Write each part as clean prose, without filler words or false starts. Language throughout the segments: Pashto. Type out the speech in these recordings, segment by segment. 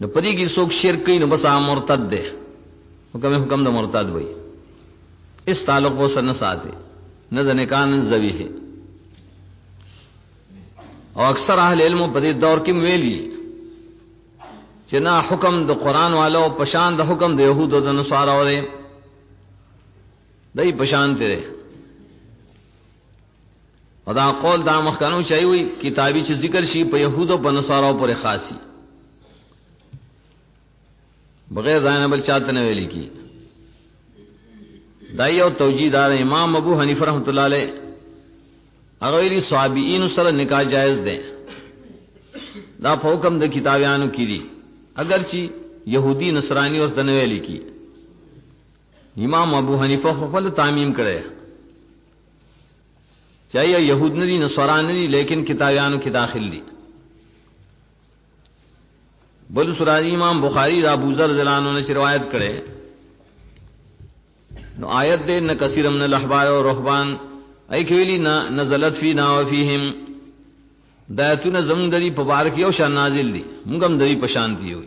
نو پدی کی سوک شرک کئی نو بس مرتد دے، حکم دا مرتد وئی، اس تعلق وہ سن ساتے نہ دا نکاح نہ زوی ہے. اور اکثر اہل علم پدی دور کی ویلی چنا حکم دا قرآن والو پشان دا حکم دا یہود و دا نصارا دے دای پشان تے اور دا قول دا مخکانو چاہی ہوئی کتابی چی ذکر شی پا یہود و پا نصارا پر خاصی بغیر دائنا بل چاہتا نویلی کی. دائی او توجیہ دار امام ابو حنیفہ رحمۃ اللہ علیہ اغیری صحابیین سر نکاح جائز دیں، دا حکم دا کتابیانو کی دی اگرچہ یہودی نصرانی اور تنویلی کی. امام ابو حنیفہ خفل تعمیم کرے چاہیے یہود ندی نصران ندی لیکن کتابیانو کی داخل دی. بل سراجی امام بخاری دا ابو ذر ذلانو نے روایت کرے نو آیت دے نہ کثیر من الاحبار و رهبان ای کیلی نہ نزلت فی نا و فیہم دایتون زمون دری مبارک یو شان نازل دی مونږم دری پشانتی ہوئی.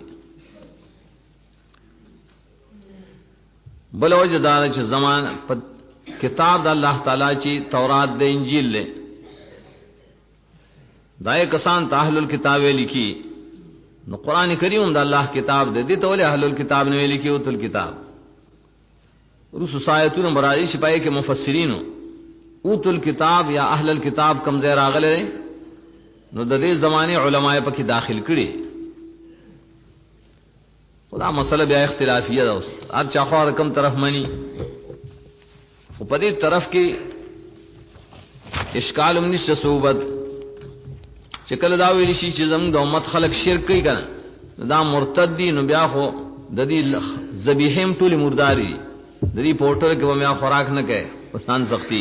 بل وجہ دار چ زمان کتاب دا اللہ تعالی چی تورات دے انجیل لے دای کسان تاہل الکتاب لکھی نو قرآن کریم دا اللہ کتاب دے دی تو اہل الکتاب نے لکھی اوت الکتاب رس سایتون برادی شپائے کے مفسرین اوت الکتاب یا اہل الکتاب کم زیر آغلے نو د دې زمانے علماء پکې داخل کړي. خدا مسئلہ بیا اختلافیہ دا اس ہر چاخوا رقم طرف منی او په دې طرف کې اشکال منش صوبت چې کله دا ویل شي چې زموږ د امت خلق شرک کوي کنه دا مرتد دي نو بیا خو د دې ذبیحم ټول مرداري د دې پورټل کې بیا خوراک نه کوي پسان سختی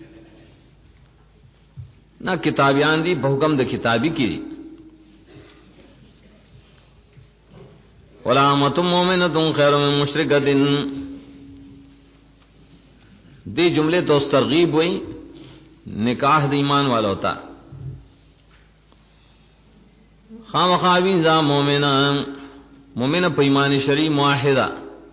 نہ کتابیان دی بحکم د کتابی کی. ولامۃ مومنۃ خیر من مشرکۃ دی جملے تو ترغیب ہوئی نکاح د ایمان والا ہوتا خامخابین ذا مومن پیمان شری موحدہ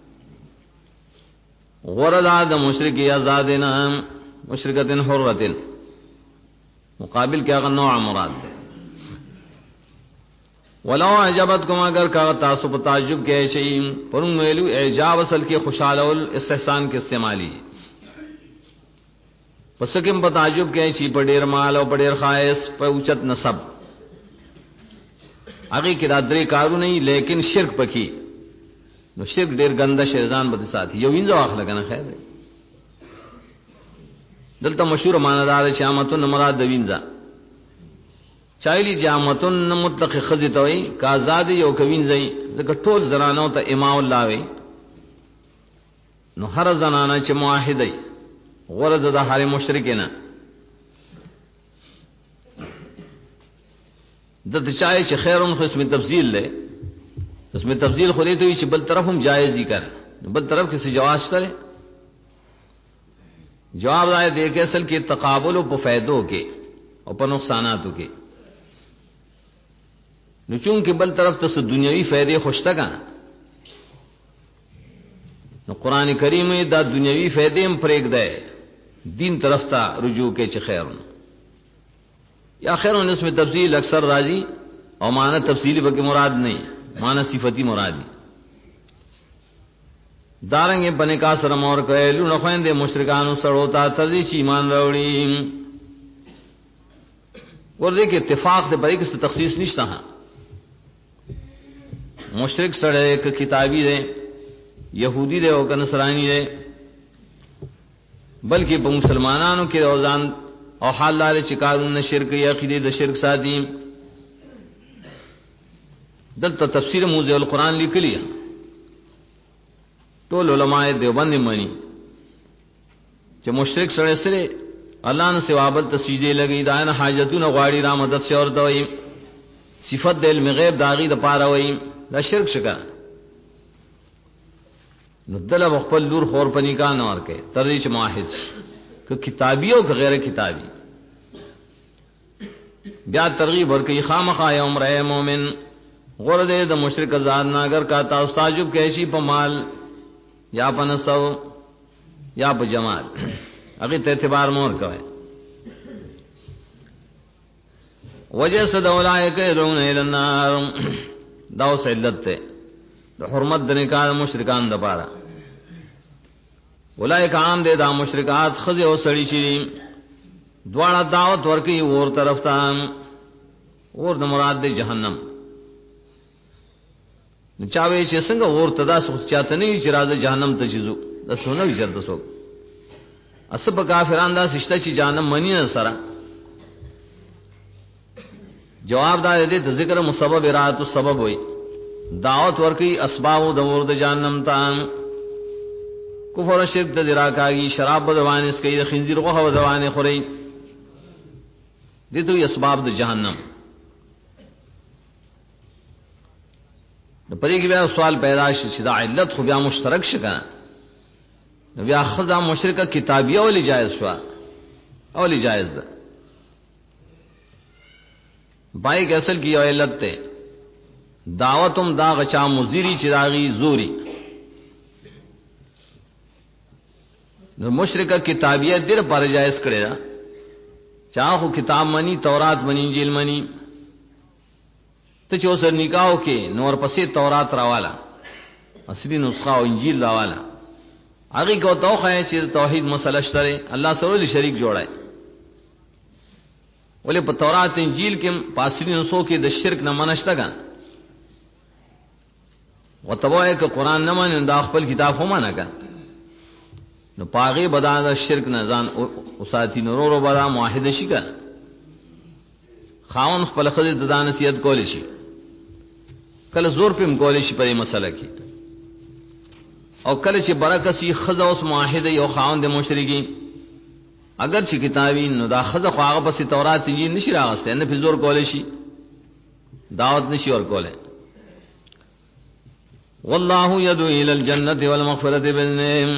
غرض د مشرک آزادنا مشرکۃ حرۃ مقابل کیا نوع مراد ہے. ولو عجبتکم اگر کا تاسو په تعجب کې شي پرون ویلو اعجاب اصل کې خوشاله ول استحسان کې استعمالی پس کې په تعجب کې شي په ډیر مال او په ډیر خاص په اوچت نسب هغه کې دا درې کارو نه لیکن شرک پکې نو شرک ډیر ګنده شیطان به ساتي یو وینځو اخلاق نه خیر دی. دلته مشهور معنادار شامتون مراد دوینځه چایلی جامتون مطلق خزی توي کا آزاد یو کوینځي ځکه ټول زنانو ته امام الله وي نو هر زنانه چې موحدی غرض د هر مشرکینا د چای چې خیرون قسم تفضیل له اسم تفضیل خو دې ته چې بل طرف هم جایز دي کړ بل طرف کې څه جواز شته جواب آئے دے کہ اصل کے تقابل و فائدوں کے اور پر نقصاناتوں کے نو چونکہ بل طرف تو دنیاوی فائدے خوش تک نو قرآن کریم میں دا دنیاوی فائدے ہم پریک دے دین طرف تا رجوع کے چ خیرون یا خیرون اس میں تفصیل اکثر راضی اور معنی تفصیلی بلکہ مراد نہیں معنی صفتی مرادی دارنگے بنے کا سرم اور کہلو نخوین دے مشرکانو سڑوتا تردیش ایمان روڑی اور دیکھ اتفاق دے بڑے کس تخصیص نشتا ہاں مشرک سڑے ایک کتابی دے یہودی دے اور نصرانی دے بلکہ مسلمانانو کے روزان اور حال لالے چکارون نہ شرک یا عقیدے د شرک سادی دلتا تفسیر موضع القرآن لکھ لیا ټول علماء دیوبند منی چې مشرک سره سره الله نه سوا بل تسجیدې لګی دا نه حاجتونه غواړي را مدد سے اور دوی صفت د علم غیب داغي د پاره وای دا شرک شګه نو دل خپل لور خور پنی کا نور کې ترې چې موحد که کتابی او غیر کتابی بیا ترغیب ورکې خامخا یا عمره مومن غور دے دا مشرک ذات نہ اگر کا تا تعجب کیسی په مال یا په نسب یا په جمال اگے ته اعتبار مور کوي وجہ صد اولئک يدعون الى النار دا سلت ته د حرمت د نکاح مشرکان د پاره اولئک عام دے دا مشرکات خزه او سړی شي دواړه دعوت ورکی اور طرف ته اور د مراد دی جهنم چاوي چې څنګه اور تدا سوچ چاته نه چې راځي جهنم ته چیزو د سونه وی چرته سو اسب کافران دا سشته چې جهنم منی نه سره جواب دا دې د ذکر مسبب ارات السبب وي دعوت ورکی اسباب د اور د جهنم ته کفر و شرک د دراکاږي شراب بدوانه اس کوي د خنزیر غوخه بدوانه خوري دې دوی اسباب د جهنم نو پرې کې بیا سوال پیدا شي چې دا علت خو بیا مشترک شګه نو بیا خدا مشرکه کتابیه ولې جایز شو اولی جایز ده بای کې اصل کې علت ته دعوتم دا غچا مزيري چراغي زوري نو مشرکه کتابیه دیر پر جایز کړي دا چا خو کتاب منی تورات منی انجیل منی ته چې اوس نکاح کې نور پسې تورات راواله اصلي نسخه او انجیل راواله هغه کو توخه چې توحید مسله شته الله سره شریک جوړای ولې په تورات انجیل کې پاسري نسخو کې د شرک نه منشته ګان وتبوای ک قران نه من دا خپل کتاب هم نه ګان نو پاغي بدا د شرک نه ځان او ساتي نورو بدا موحد شي ګان خاون خپل خدای د دانسیت کول شي کله زور پم کول شي په مسله کې او کله چې برکسی خزا اوس موحد یو خاون د مشرکی اگر چې کتابی نو دا خزا خو هغه پس تورات انجیل نشي راغسته نه په زور کول شي دعوت نشي ور کوله والله يدعو الى الجنه والمغفرة باذنه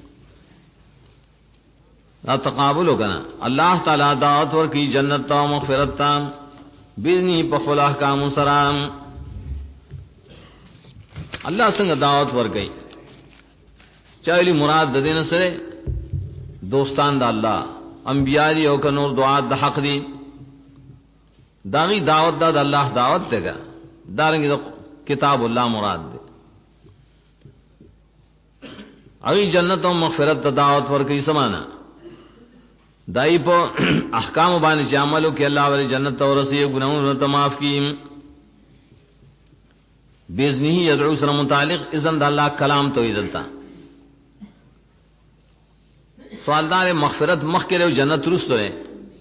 لا تقابل کنا الله تعالی دعوت ور کی جنت او مغفرت تا باذنی په خپل احکام سره الله څنګه دعوت ور گئی چایلی مراد د دین سره دوستان د الله انبیاء دی او کنور دعات د حق دی داغي دعوت د الله دعوت دیګه دارنګ کتاب الله مراد دی ائی جنت او مغفرت ته دعوت ور کوي سمانا دای په احکام باندې عملو کې الله ور جنت او رسي ګناہوں ته معاف کیم باذنه يدعو سره متعلق اذن د الله کلام تو عزتتا سوالدار مغفرت مخ کې له جنت رسو ہے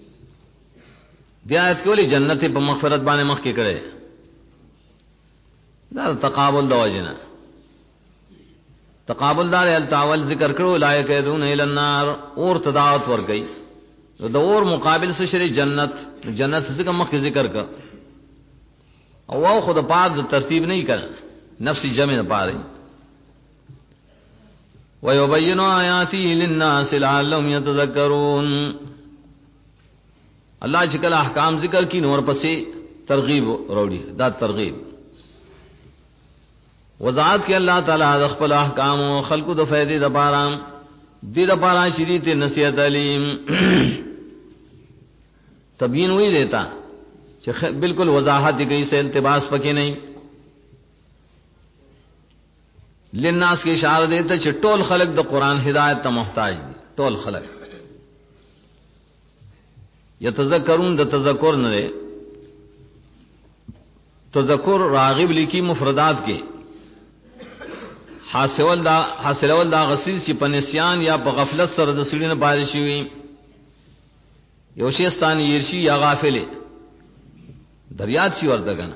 بیا آیت کولی جنت په مغفرت باندې مخ کې کړي دا تقابل د وجنه تقابل دار التاول ذکر کړو لایک یدون ال النار اور تداوت ور گئی د اور مقابل سے شری جنت جنت څخه مخ ذکر کا او خود پاد ترتیب نہیں کر نفسی جمع نہ پا رہی وَيُبَيِّنُ آيَاتِهِ لِلنَّاسِ لَعَلَّهُمْ يَتَذَكَّرُونَ اللہ چکل احکام ذکر کی نور پسی ترغیب روڑی دا ترغیب وضاحت کے اللہ تعالیٰ دخپل احکام و خلق دا فیدی دا پارام دی دا پارا شریط نصیحت علیم تبیین وہی دیتا بالکل وضاحت گئی سے التباس پکے نہیں للناس کی اشارہ دیتا کہ ټول خلق د قرآن ہدایت ته محتاج دي ټول خلق یتذکرون د تذکر نه ده تذکر راغب لکی مفردات کې حاصل دا غسیل چې په نسیان یا په غفلت سره د سړي نه پاره شي وي یو شی ستاني يرشي یا غافل دریات شي ورته کنه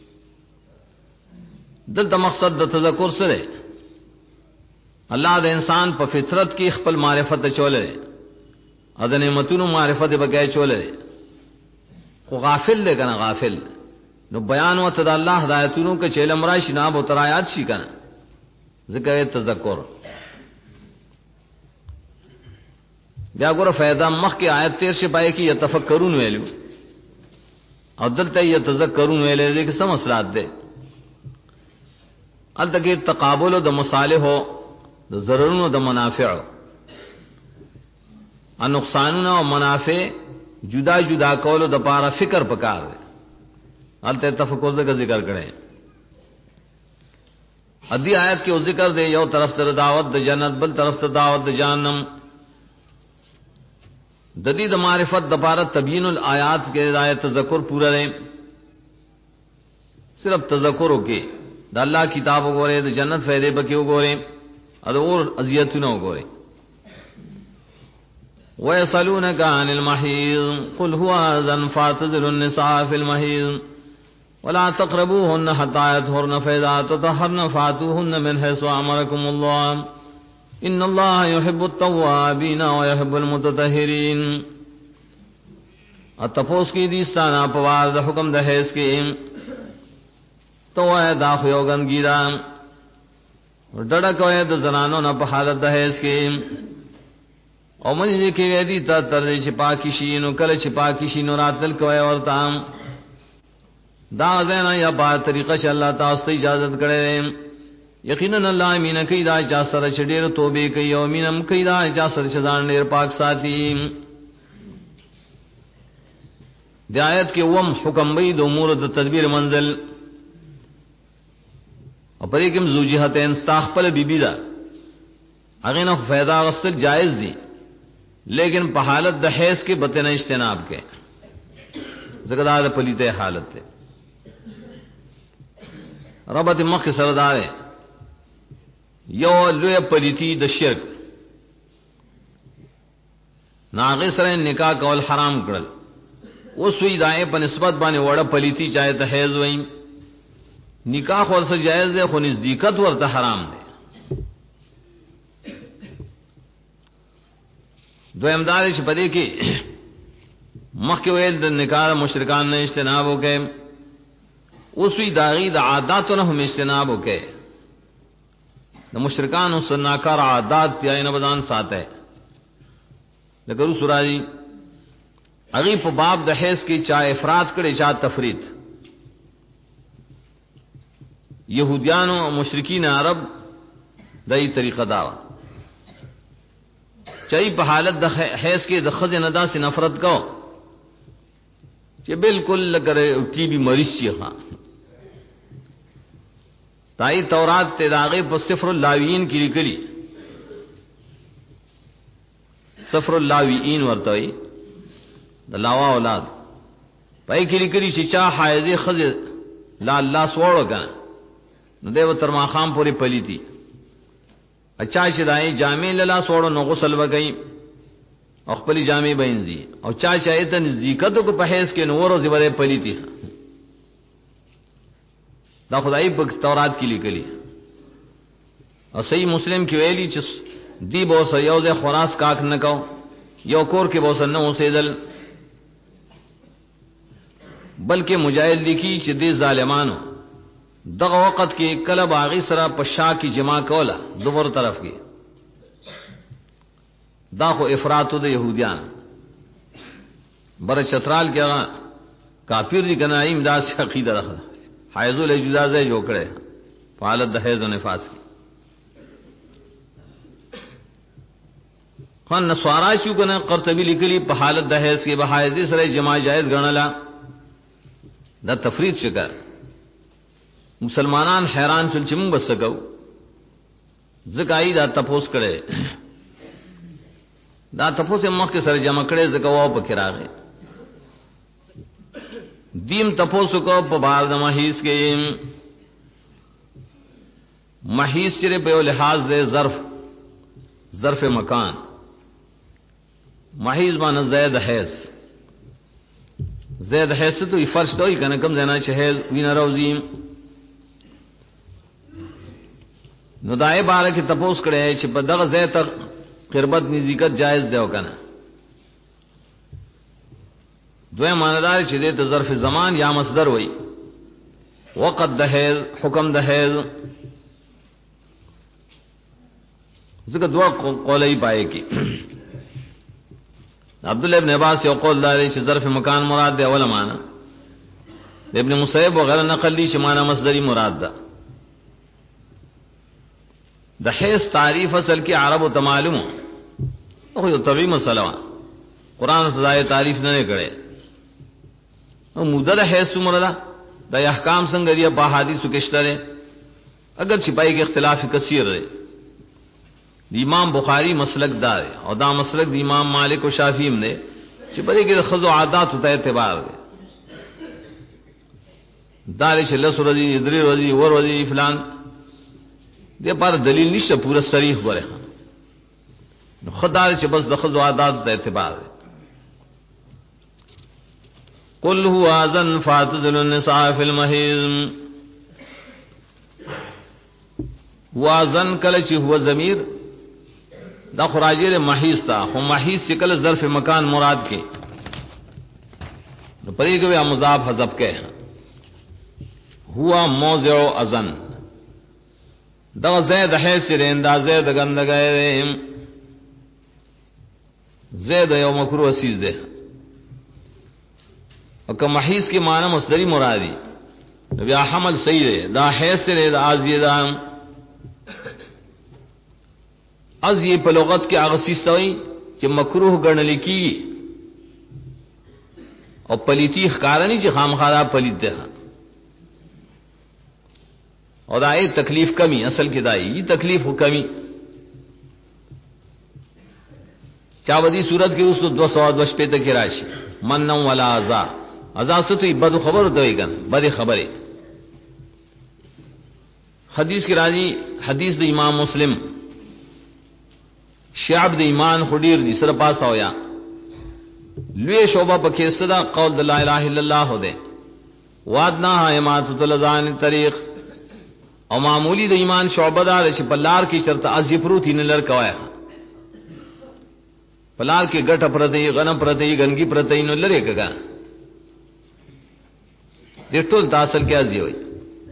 دلته مقصد د تذکر سره الله د انسان په فطرت کې خپل معرفت چولې اذن نعمتونو معرفت بګای چولې خو غافل دی کنه غافل نو بیان وته د الله هدایتونو کې چیل امرای شي ناب او ترایات شي کنه ذکر تذکر بیا ګوره فائدہ مخ کې آیت 13 پای کې یتفکرون ویلو او دلته یتذکرون ویلې کې څه مسلات ده التکی تقابل د مصالح د ضررونو د منافع ان نقصانونه او منافع جدا جدا کولو د پاره فکر پکار دی الته تفکر د ذکر کړي ادي آیت کې ذکر دی یو طرف ته دعوت د جنت بل طرف ته دعوت د جهنم د دې د معرفت د پاره تبیین الآیات کې ہدایت تذکر پورا دی صرف تذکر وکي د الله کتاب وګوره د جنت فائدې پکې وګوره اور اذیتونه وګوره ويسألونك عن المحيض قل هو أذى فاعتزلوا النساء في المحيض ولا تقربوهن حتى يطهرن فإذا تطهرن فاتوهن من حيث أمركم الله إن الله يحب التوابين ويحب المتطهرين اتپوس کی دیستانا پوار دا حکم دا حیث کی تو اے دا خیوگن گیرا ڈڑک اے دا زنانو نا پا حالت دا حیث کی او منی دیکھے گئے دی تا تردی چپا کشینو کل چپا کشینو راتل کوئے ورطام دا زینا یا با طریقہ چا اللہ تاستا اجازت کرے یقیناً اللہ امین کئی دا چا سر چڑیر توبے کئی او امینم کئی دا چا سر چدان دیر پاک ساتھی دی آیت کے وم حکم بید امور دا تدبیر منزل اور پر ایکم زوجیحت انستاخ پل بی بی دا اغینا فیدہ غستک جائز دی لیکن پا حالت دا حیث کے بطن اجتناب کے ذکر پلیتے حالت تے ربط مخ سردار یو لوی پلیتی د شرک ناغی سر نکاح کول حرام کرل اس وی دائیں پا نسبت بانے وڑا پلیتی چاہے تا حیض وئیم نکاح ورسا جائز دے خو نزدیکت ورتا حرام دے دو امدارش پدے کی مخ کے ویل دا نکاح مشرکان نے اجتناب ہو کے اس وی داغی دا عاداتو نہ ہم اجتناب ہو کے دا مشرکان اس ناکار عادات تیائی نبدان ساتھ ہے لیکن اس راجی اغیب باب دا حیث کی چاہ افراد کرے چاہ تفرید یہودیان و مشرکین عرب دای طریقہ داوا چاہی پہ حالت دا حیث کے دا خز ندا سے نفرت کو کہ بالکل لگرے ٹی بی مریض چیخا تائی تورات تیداغی پر صفر اللاویین کی لکلی صفر اللاویین ورطوئی دا لاوا اولاد پائی کی لکلی چی چاہ حائزی خز لا اللہ سوڑو کنا نو دے و ترما خام پوری پلی تھی اچھا چدائیں جامع للا سوڑو نو غسل وگئی اور خپلی جامع بینزی اور چا چاہے تا نزدیکتو کو پحیث کے نور و زبر پلی تھی دا خدای پک تورات کی لکلی اور صحیح مسلم کی ویلی چس دی بوسا یوز خوراس کاک نکو یو کور کے بوسا نو سیدل بلکہ مجاہد لکی چ دی ظالمانو دغه وقت کې کلب آغی سرا پشا کی جمع کولا دوبر طرف کی دا خو افراطو دا یہودیان بر چترال کیا کافر دی کنا امداد سے عقیدہ رکھا حیضو لے جداز ہے جو کرے فعالت دا حیض و نفاس کی خان نسوارا شو کنا قرطبی لکلی پا حالت دا حیض کی بحائزی سر جمع جائز گرنلا دا تفرید شکر مسلمانان حیران چل چمون بس سکو زکائی دا تپوس کرے دا تپوس مخ کے سر جمع کرے زکاو پا کراغے دیم تپوس کو پا بار دا محیث کے محیث چرے پہ لحاظ دے ظرف مکان محیث مانا زید حیث زید حیث تو یہ فرش تو ہی کنا کم زینا چہیز وینا روزیم نو دائے بارہ کی تپوس کرے چھ پا دغ زی تک قربت نزیکت جائز دیو کنا دوئے ماندار چھ دیتا ظرف زمان یا مصدر وئی وقت دہیز حکم دہیز ذکر دعا قولئی پائے کی عبداللہ ابن عباس یو قول داری چھ ظرف مکان مراد دے اولا مانا ابن مصیب وغیرہ نقل لی چھ مانا مصدری مراد دا د حیض تعریف اصل کې عربو ته معلوم او یو طبيعي مسله قرآن ته تعریف نه کړي او مدد حیض څومره ده د احکام څنګه دی په حدیثو کې شته اگر چھپائی کے اختلاف کثیر ہے امام بخاری مسلک دار اور دا مسلک دی امام مالک و شافعی نے چھپائی کے خض و عادات ہوتا اعتبار دے دارش لس رضی ادری رضی ور رضی فلان دے پر دلیل نشته پورا صریح بره خدای چې بس د خض و عادات ته اعتبار دے قل هو اذن فاعتزلوا النساء في المحيض وازن کله چې هو ضمیر دا خراجه محیز تا خو محیز چې کله ظرف مکان مراد کې نو پرې کې مضاف حذف کې هو موضع اذن دا زید حیث ر اندازې د ګندګې زید یو مکروه سیز ده او که محیز کې معنی مصدری مرادی بیا حمل صحیح ده دا حیث ر د ازیدان از یہ په لغت کې هغه سیستوي چې مکروه ګڼل کی او پلیتی ښکارانی چې خامخا پلیت ده او دا ای تکلیف کمی اصل کې دای یہ تکلیف کمی چاودی صورت کې اوس 225 پته کې راشي من ولا ازا ازا ستوي بد خبر دوی ګن بد خبره حدیث کې راځي حدیث د امام مسلم شعب د ایمان خډیر دي سره پاس ہویا لوی شوبه پکې صدا قول لا اله الا الله ده وادنا حیمات الذان طریق او معمولی د ایمان شعبه دار چې پلار کې چرته ازی پروتین لر کوایا پلار کې ګټه پرتی غنم پرتی گنگی پرتی نو لری کګه د ټول تاسل کې ازی وي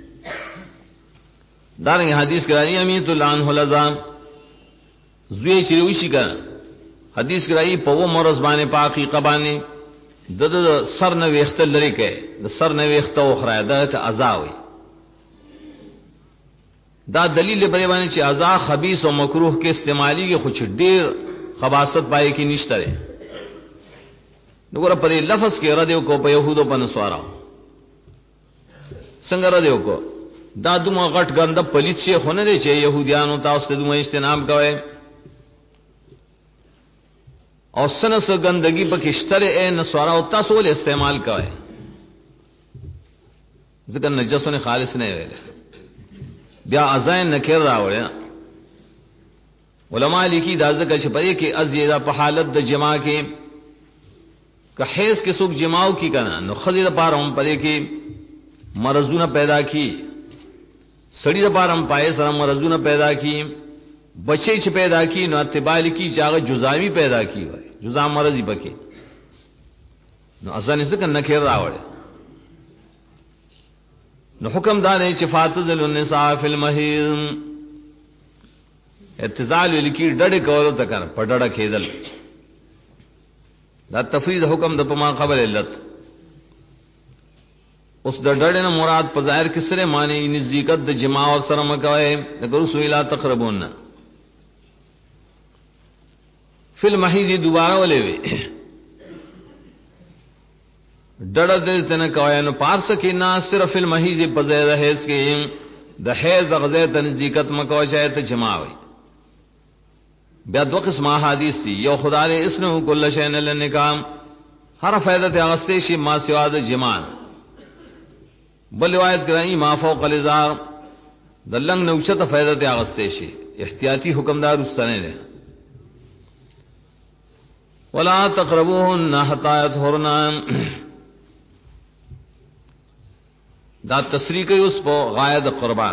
دارنګ حدیث کرانی امیت الان هلذان زوی چې وشي کا حدیث کرای په و مرز باندې پاکي قبانی د سر نه ویخت لري کې د سر نه ویخت او خراده ته عزاوي دا دلیل به باندې چې عزا خبيث او مکروه کې استعمالي کې خو ډیر خباثت پای کې نشته لري وګوره په لفظ کې را دیو کو په يهودو په نسوارا څنګه را دیو کو دا دومره غټ ګنده پلیت شي خونه دي چې يهوديانو تاسو ته دومره استنام کوي او سنس گندگی پکشتر اے نسوارا او تاسو ول استعمال کوي ځکه نجسونه خالص نه ویل بیا ازاین نکر راوړل علماء لیکي دا ځکه چې پرې کې ازیدا په حالت د جما کې که حیض کې څوک جماو کی کنه نو خزې د پاره هم پرې کې مرزونه پیدا کی سړی د پاره هم پای سره مرزونه پیدا کی بچی چې پیدا کی نو اتبال کی چاغه جزامی پیدا کی وای جزام مرضی پکې نو اذن څنګه نکیر راوړل نو حکم دا نه چې فاتذل النساء فی المحیض اعتزال لکی ډډه کولو تکر پډړه کېدل دا تفریض حکم د پما خبر علت اوس د ډډه نه مراد په ظاهر کې سره معنی نزدېکت د جما او سره مکوي د رسول الله تقربون فی المحیض دوباره ولې وي ډډه دې تنه کوي نو پارس کې نه صرف المحیض په ځای د حیض کې د حیض غزه تنزیکت مکو شاید جماوي بیا دو قسمه حدیث دي یو خدای اسنه کل شین للنکام هر فائدہ ته غسته شي ما سوا د جمان بل روایت کړي ما فوق الازار دلنګ نوچته فائدہ ته غسته شي احتیاطی حکمدار واستنه نه ولا تقربوهن حتى يطهرن دا تسریح کوي اوس په غایه د قربان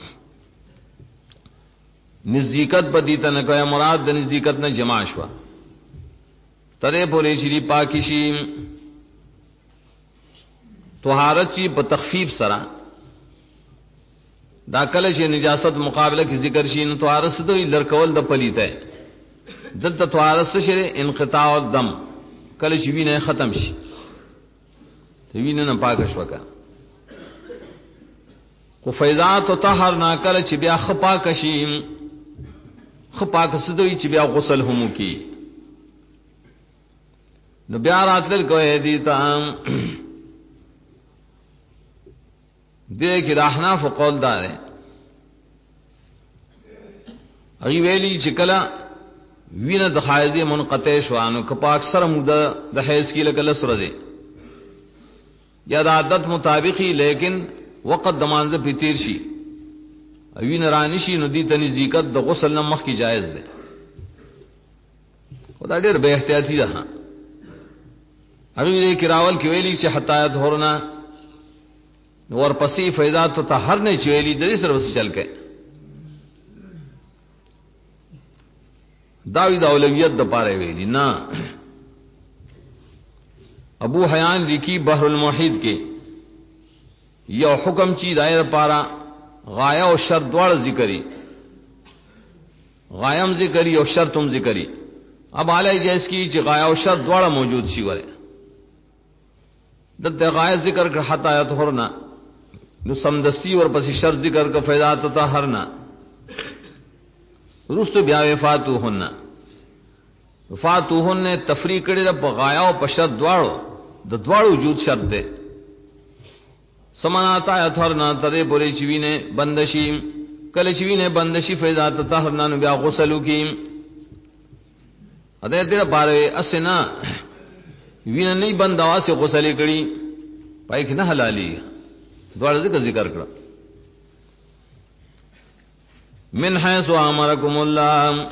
نزدېکت بدیته نه کوي مراد د نزدېکت نه جما شو ترې پورې شری پاکی شي طهارت شي په تخفیف سره دا کله چې نجاست مقابله کې ذکر شي نو طهارت څه دوی لړکول د پلیته دلته طهارت څه شي انقطاع الدم کله چې وینه ختم شي ته وینه نه پاک شوکا خو فیضات طهر نا کله چې بیا خپا کشي خپاک سدوی چې بیا غسل هم کی نو بیا راتل کوي دي ته دې کې احناف قول دار ای ویلی چې کله وینه د حایض منقطع شوانو کپاک سره موده د حیض کې لکه سره دي یا د عادت مطابقي لیکن وقت دمانځه په تیر شي وینه رانی شي نو دي تني ذکر د غسل نه مخ کی جایز ده خدای ډېر به احتیاطي ده هغه کې راول کې ویلي چې حتا ظهرنا ورپسې فیضات طهر نه چويلي د دې سره وس چل کې داوی د اولویت د پاره ویلي نه ابو حیان لیکي بحر المحیط کې یو حکم چی دایره پاره غایه او شرط دواړه ذکرې غایم ذکرې او شرط هم ذکرې اب علی جیس کی چې غایه او شرط دواړه موجود شي وره د غایه ذکر کړه حتا یطهرنا نو سمدستی اور پس شرط ذکر کا فیضات طهرنا رست بیا وفاتوهن تفریق کړي د غایا او په شرط دواړو د دواړو وجود شرط ده سماناتا یطهرنا ترې پوری چوینه بندشي کله چوینه بندشي فیضات طهرنا نو بیا غسل کی اده دې بارے اسنا وینه نه بندوا سے غسل کړي پای کې نه حلالي دوړ ذکر کړه من حيث امركم الله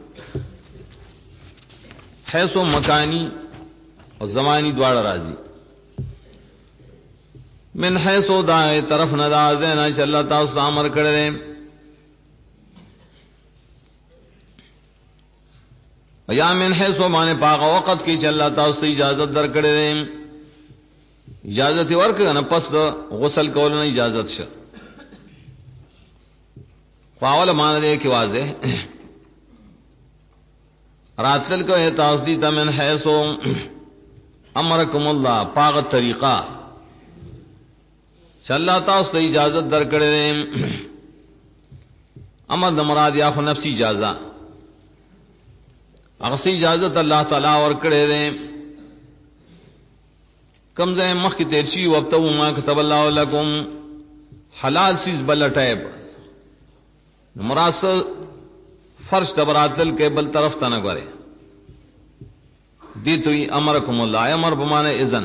حيث مکانی او زمانی دوړ راځي من حيث دای طرف نه راځي نه چې الله تعالی امر کړل یا من حيث باندې پاغه وخت کې چې الله تعالی اجازه درکړي اجازت ورکړه نه پس غسل کول نه اجازت شه فاول معنی کې واضح راتل کو تاسدی تمن حيث امرکم الله پاغه طریقہ چې الله تعالی اجازت درکړي امر د مراد یا خو نفسي اجازه هغه اجازت الله تعالی ورکړي کم ځای مخ کی تیر شي وقته ما كتب الله لكم حلال سیز بل ټایب مراد فرش تبراتل کے بل طرف ته نه غره دی تو امرکم الله امر بمانه اذن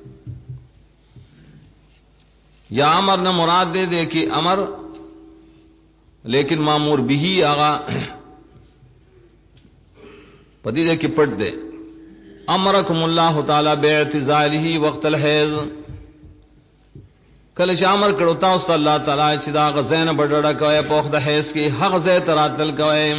یا امر نہ مراد دے دے کہ امر لیکن مامور به آغا پدی دے کہ پڑھ دے امرکم اللہ تعالی باعتزاله وقت الحیض کله چې امر کړو تاسو الله تعالی چې دا غزین بډړه کوي په وخت د حیض کې حق زې تراتل کوي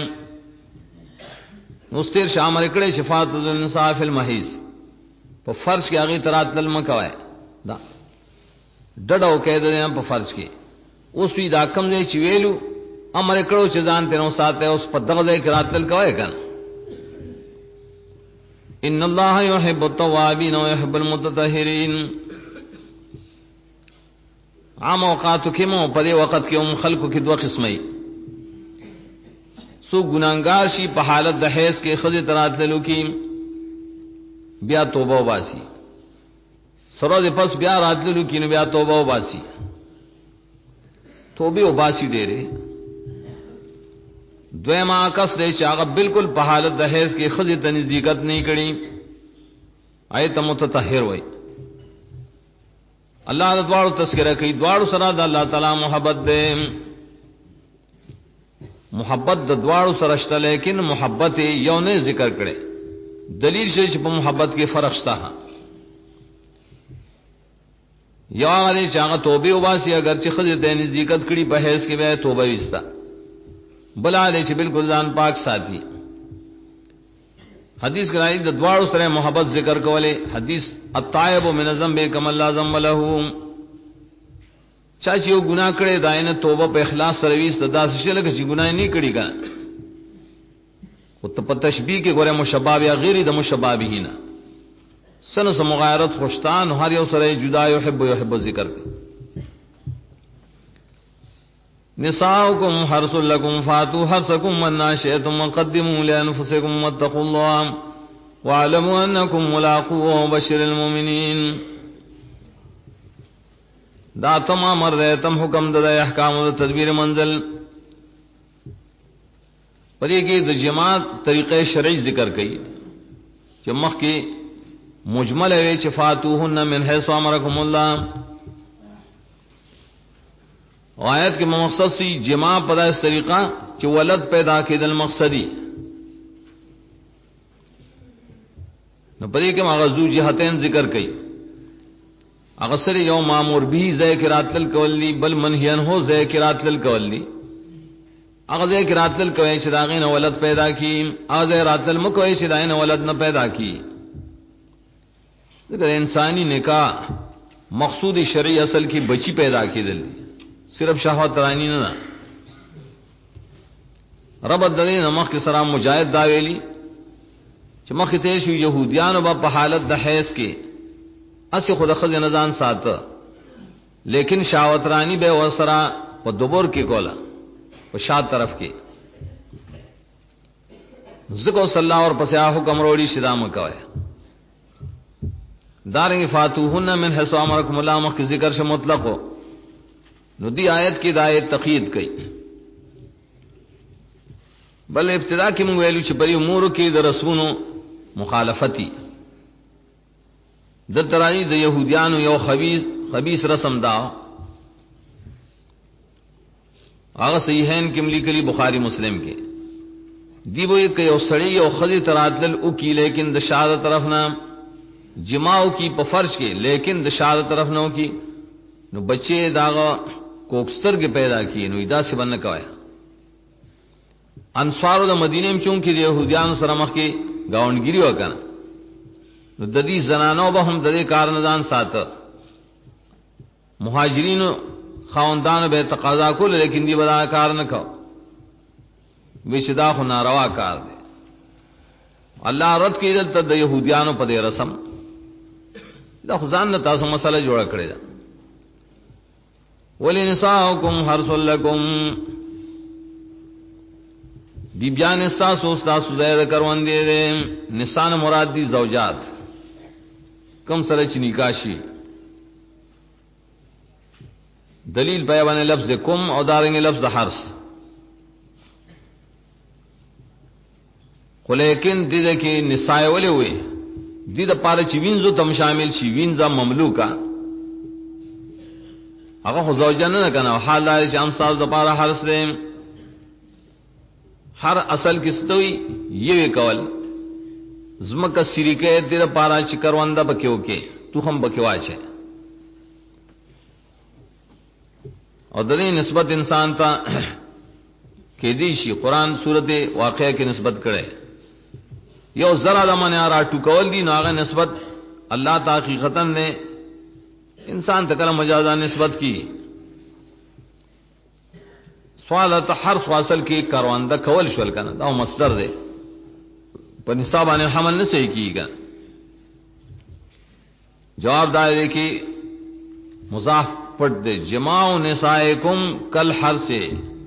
مستر شامل کړي شفاعت الانصاف المحیض په فرض کې هغه تراتل مکوي دا ډډو کې د په فرض کې اوس وی دا کم ځای چې ویلو امر کړو چې ځان ته نو ساته اوس په دغه ځای کې راتل کوي کنه ان الله يحب التوابين ويحب المتطهرين عام اوقاتو کې مو په دې وخت کې هم خلکو کې دوه قسمه سو ګناګار شي په حالت د حیض کې خځه تراتلو کې بیا توبه واسي سره دې پس بیا راتلو کې نو بیا توبه واسي توبه واسي ډېره دویما کس دې چې هغه بالکل په حالت د حیض کې خځه ته نزدېکت نه کړي آیت متطهر وای اللہ دا دوارو تذکرہ کئی دوارو سرا دا اللہ تعالی محبت دے محبت دا دوارو سرشتا لیکن محبت یو نے ذکر کرے دلیل شریف پا محبت کے فرق شتا ہاں یو آگا چاہاں توبے اباسی اگر چی خضر دینی ذکر کری پا حیث کے بے توبہ ویستا بلا لے چی بالکل دان پاک ساتھی حدیث کرائی د دوارو سره محبت ذکر کولے حدیث الطائب من الذنب كما لا ذنب له چاچی یو گناہ کړي داینه توبه په اخلاص سره ویست داس شلګ چې گناہ نه کړي کا او ته په تشبیه کې ګوره مشباب یا غیر د مشبابهینا سن سم مغایرت خوشتان هر یو سره جدا یحب ذکر نساؤکم حرث لکم فاتوا حرثکم من شئتم وقدموا لانفسکم واتقوا الله واعلموا انکم ملاقوه وبشر المؤمنین. دا تمام مرتم حکم د احکام د تدبیر منزل پدې کې د جماعت طریقې شرعي ذکر کړي چې مخکې مجمل وی چې فاتوهن من حيث امركم الله. آیت کے مقصد سی جماع پدا اس طریقہ کہ ولد پیدا کېدل مقصدی نو پدې کې مغزو جهتين ذکر کړي. اغسر یو مامور به ذکرات الکولی بل منهیان ہو ذکرات الکولی اغه ذکرات الکوی چې داغین ولد پیدا کی اغه ذکرات المکوی چې داغین ولد نه پیدا کی. دغه انسانی نکاح مقصود شرعی اصل کی بچی پیدا کېدل صرف شهوت رانی نه. رب الدین مخ کے سلام مجاہد دا ویلی چې مخ ته شو يهوديان په حالت د حیض کې اس خود خزه نزان ساته لیکن شهوت رانی به وسرا په دبر کې کولا په شاد طرف کې ذکر صلی الله اور پسیا حکم روڑی شدام کوي. دارنګ فاتوهن من حيث امركم الله مخ ذکر ش مطلق ہو نو دی آیت کی دایت تقید کئی. بل ابتدا کی مونږ ویلو چې بری امور کې د رسولونو مخالفتی د ترانی د يهوديانو یو خبيث رسم دا هغه صحیحین کې ملي کلی بخاری مسلم کې دی وو یک یو سړی یو خزي تراتل او کی لیکن د شاده طرف نه جماو کی په فرض کې لیکن د شاده طرف نه کی نو بچے داغه کوکستر کے پیدا کیے نو ادا سے بننا کوایا. انصار د مدینه میں چون کې د يهوديان سره مخ کې گاونډګيري وکړه نو د دې زنانو به هم د دې کار نزان ساته مهاجرین خاوندان به تقاضا کول لیکن دی بدا کار نه کو وشدا خو ناروا کار دی. الله رد کړي د يهوديانو په دې رسم دا خدان نه تاسو مسله جوړ کړی دا. ولنساؤکم حرث لکم بیبیان استاسو استاسو زید کروندے دے. نسان مراد دی زوجات کم سره چی نکاشی دلیل پیوان لفظ کم او دارنگ لفظ حرث خو لیکن دیده که نسائی ولی ہوئی دیده پارا چی وینزو تم شامل چی وینزا مملوکا هغه خو زوجه نه کنه حال دا چې امثال د پاره حرس دې هر اصل کستوي یوه کول زمکه سریکه دې پاره چې کرونده بکیو کې تو هم بکیواشه او د دې نسبت انسان ته کې دي شي. قران سورته واقعه کې نسبت کړي یو زرا د منه را ټکول دي ناغه نسبت الله تعالی حقیقتا نے انسان تکل مجازہ نسبت کی سوالت ہر سواسل کی کارواندہ کول شول کنا دا مصدر دے پر نصاب آنے حمل نہ صحیح کی گا. جواب دائے کہ مضاف پٹ دے جماع نسائکم کل حر سے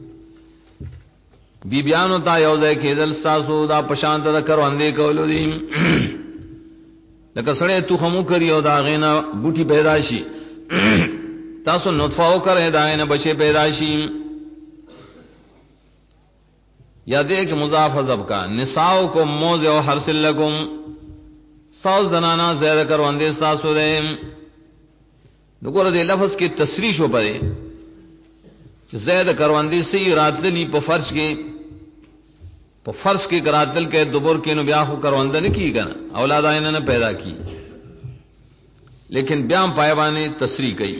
بی بیانو تا یوزے کہ دل ساسو دا پشانت دا کرواندے کولو دیم لکه سړی تو خمو کری او دا غینا بوټي پیدا شي تاسو نطفه او کرے دا غینا بچے پیدا شي. یا دې کې مضاف حذف کا نساؤکم موضع حرث لکم ساو زنانا زید کروندے ساسو دے. نګور دې لفظ کې تصریح شو پدې چې زید کروندے سی راتلی په فرض کې په فرض کې کراتل کې دبر کې نو بیا خو کروندہ نه کی کنه اولاد آئینہ نه پیدا کی لیکن بیا پایوانی تصریح کئی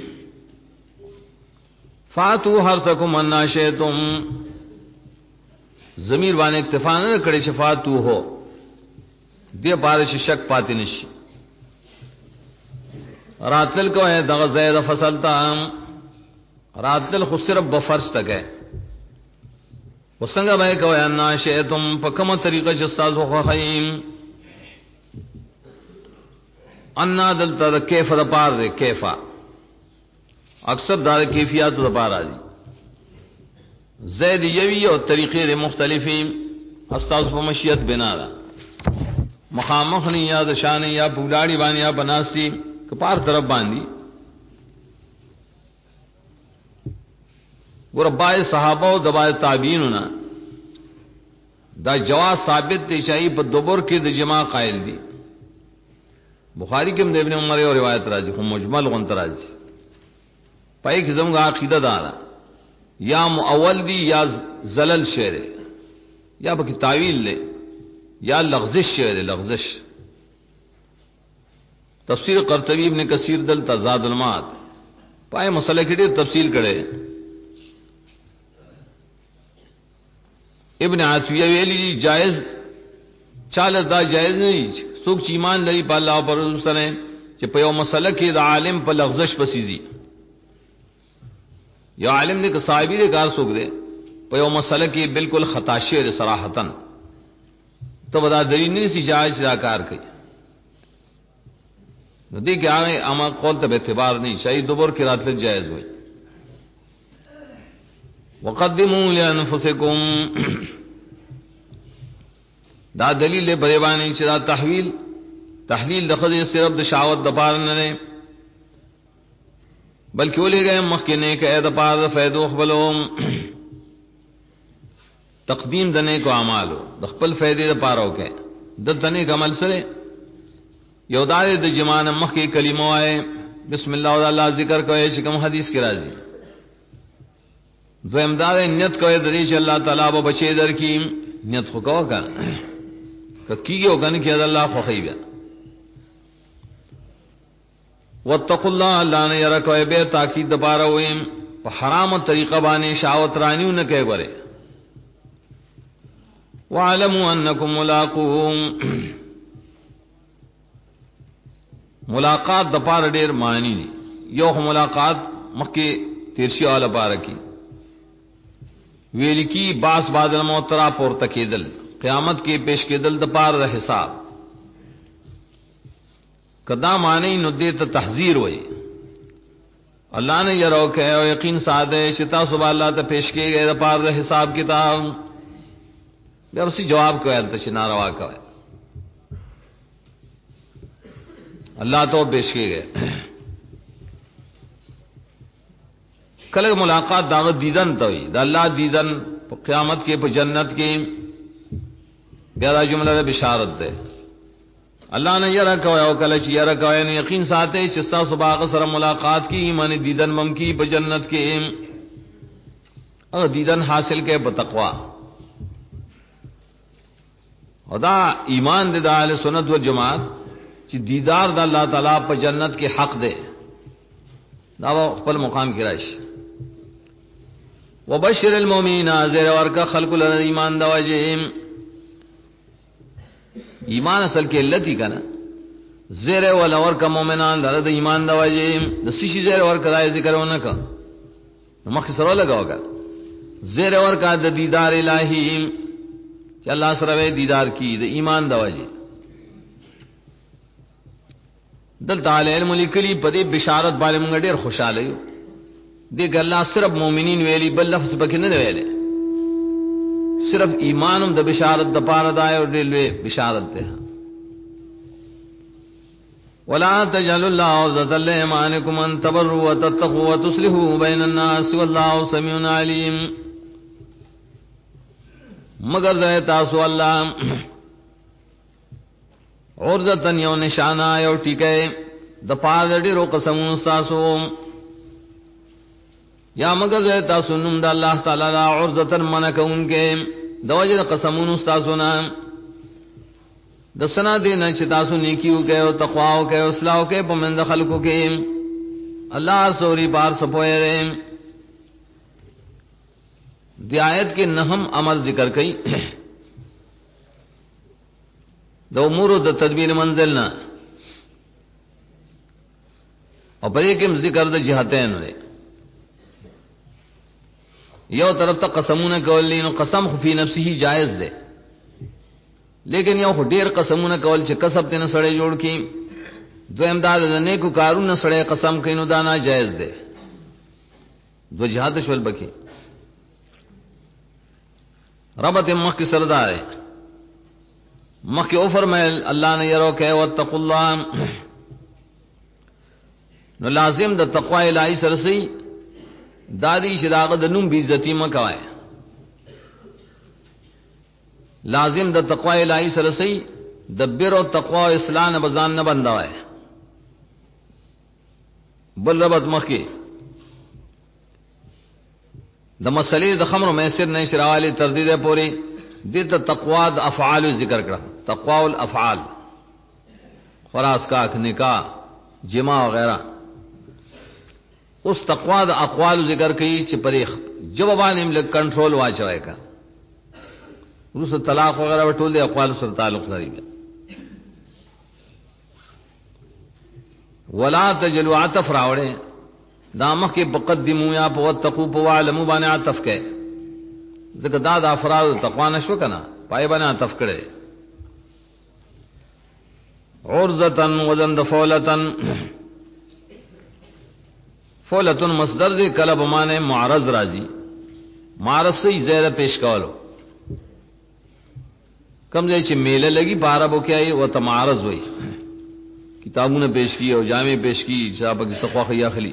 فاتو حرثکم ان شئتم ضمیر باندې اکتفا نه کړي شفاعتو هو دې بارش شک پاتې نشي. راتل کو ہے دغه زید فصل تا راتل خو صرف بفرض تک ہے وسنګ به کوي ان شئتم په کومه طریقه چې تاسو خو خیم ان دلته کیف د پار دے کیفا اکثر دا کیفیت د پار راځي زید یوی او طریقې مختلفې استاذ په مشیت بنا ده مخامخ نه یا د شان یا بولاړي باندې یا بناسي کپار طرف باندې وربای صحابه او دبای تابعیننا دا جواز ثابت دی شای په دبر کې د جما قائل دي بخاری کې ابن عمر او روایت راځي خو مجمل غون راځي پای کې زموږ عقیده ده یا مؤول دی یا زلل شعر یا بکی تعویل لے یا لغزش شعر لغزش تفسیر قرطبی ابن کثیر دل تزاد المعاد پائے مسئلہ کی ډېر تفصیل کړي ابن عتیہ ویلی جائز چاله دا جائز نه څوک چې ایمان لري په الله او پر رسول سره چې په یو مسله کې د عالم په لغزش پسیزي یا عالم نے کہ صاحبی دے کار سوک دے پیو مسئلہ کی بالکل خطا شعر صراحتن تو بدا دلیل نہیں سی جائز دا کار کی ندی کہ آگے اما قول تب اعتبار نہیں شاہی دوبر کی رات لگ جائز ہوئی وقدموا لانفسکم دا دلیل لے بریبانی چی دا تحلیل دخد صرف دا شاوت دا پارن نے بلکہ وہ لے گئے مخکنے کہ اے دپار فیدو خبلوم تقدیم دنے کو اعمالو دخپل فیدے دپارو کے دل تنے کا عمل سرے یودار د جمان مخ کی کلمہ آئے بسم اللہ و اللہ ذکر کوئے شکم حدیث کی راضی دو امداد نیت کوئے دریش اللہ تعالیٰ با بچے در کی نیت خو کو کن کہ کی گئے کن کہ اللہ خو خیبیا واتقوا اللہ اللہ نے یرکوئے بے تاکید دپارا ہوئیم پا حرام طریقہ بانے شاوت رانیو نکے گورے وَعَلَمُوا أَنَّكُمْ مُلَاقُوهُمْ ملاقات دپار ډیر معنی دی یو ملاقات مکه تیرشی والا بارکی ویل کی باس بعد الموت را پورته کېدل قیامت کې پیش کېدل دپار د حساب کدا معنی نو دې ته تحذير وای الله نے یرو کہ او یقین ساده شتا صبح الله ته پیش کېږي دپار د حساب کتاب بیا اسی جواب کوي ته شناروا کوي اللہ تو پیش کیے گئے کل ملاقات دعوت دیدن تو دا اللہ دیدن قیامت کے پہ جنت کی گیارہ جملہ بشارت دے اللہ نے یہ رکھا ہوا کلچ یہ رکھا ہوا یقین ساتے چستا صبح سر ملاقات کی من دیدن مم کی پہ جنت کے اور دیدن حاصل کے پہ تقوا خدا ایمان دے دا اہل سنت و جماعت چې دیدار د الله تعالی په جنت کې حق ده دا خپل مقام کې راشي وبشر المؤمنین زیر ورکا خلق له ایمان دا وجه ایمان اصل کې علت کنا زیر ول ورکا مؤمنان لره د ایمان دا وجه د سشي زیر ورکا دا ذکرونه کا مخ سره لگاوګا زیر ورکا د دیدار الہی چې الله سره دیدار کی د ایمان دا وجه دل تعالی علم لکلی پدی بشارت باندې موږ ډیر خوشاله یو دغه الله صرف مؤمنین ویلی بل لفظ پکې نه ویلې صرف ایمانم د بشارت د پاره دا یو ډیر بشارت ده ولا تجعلوا الله عرضة لأيمانكم أن تبروا وتتقوا وتصلحوا بين الناس والله سميع عليم مگر دے تاسو الله عرضتن یو نشانہ یو ٹکے د پاد ډیرو قسمونو تاسو یا مگر زه تاسو نوم د الله تعالی لا عرضتن منکون کې د وجه قسمونو تاسو نه د سنا دین چې تاسو نیکیو کې او تقوا او کې او اصلاح کې په من خلقو کې الله سوري بار سپوئے دی آیت کے نہم امر ذکر کئی د امور د تدبیر منزلنا او په دې کې ذکر د جهتین دی یو طرف ته قسمونه کول نو قسم خو فی نفسه جائز دی لیکن یو ډیر قسمونه کول چې کسب ته نه سړی جوړ کی دویم دا د نیکو کارونه سړی قسم کینو دا نه جائز دی دو جهات شول بکی ربط مخ سردار مخ او فرمائے اللہ نے یرو کہ واتقوا اللہ نو لازم د تقوی الہی سرسی دادی شداغ د نوم بی عزتی مکوائے لازم د تقوی الہی سرسی دبر و تقوی و اسلام بزان نہ بندوائے بل ربط مخی د مسئلے د خمر میسر نہیں شراوالی تردید پوری دیتا تقوی د افعال ذکر کرا تقوی الافعال خراس کاک نکاح جماع وغیرہ اس تقوی د اقوال ذکر کی چھ پریخ جوابان املک کنٹرول واچوائے کا روس طلاق وغیرہ وٹول دے اقوال سر تعلق لري ولا تجلوا عطف راوڑے دامخ کے بقدموا یا وتقوا وعلموا بان عطف کے ذکر داد افراد تقوا نشو کنا پائے بنا عطف کرے عرضتن وزن دفولتن فولتن مصدر دے کلب مانے معرض راضی معرض سے زیر پیش کولو کم دے چھ میلے لگی بارہ بو کیا ہے وہ تمارض ہوئی کتابوں نے پیش کی اور جامع پیش کی صاحب کی صفحہ خیا خلی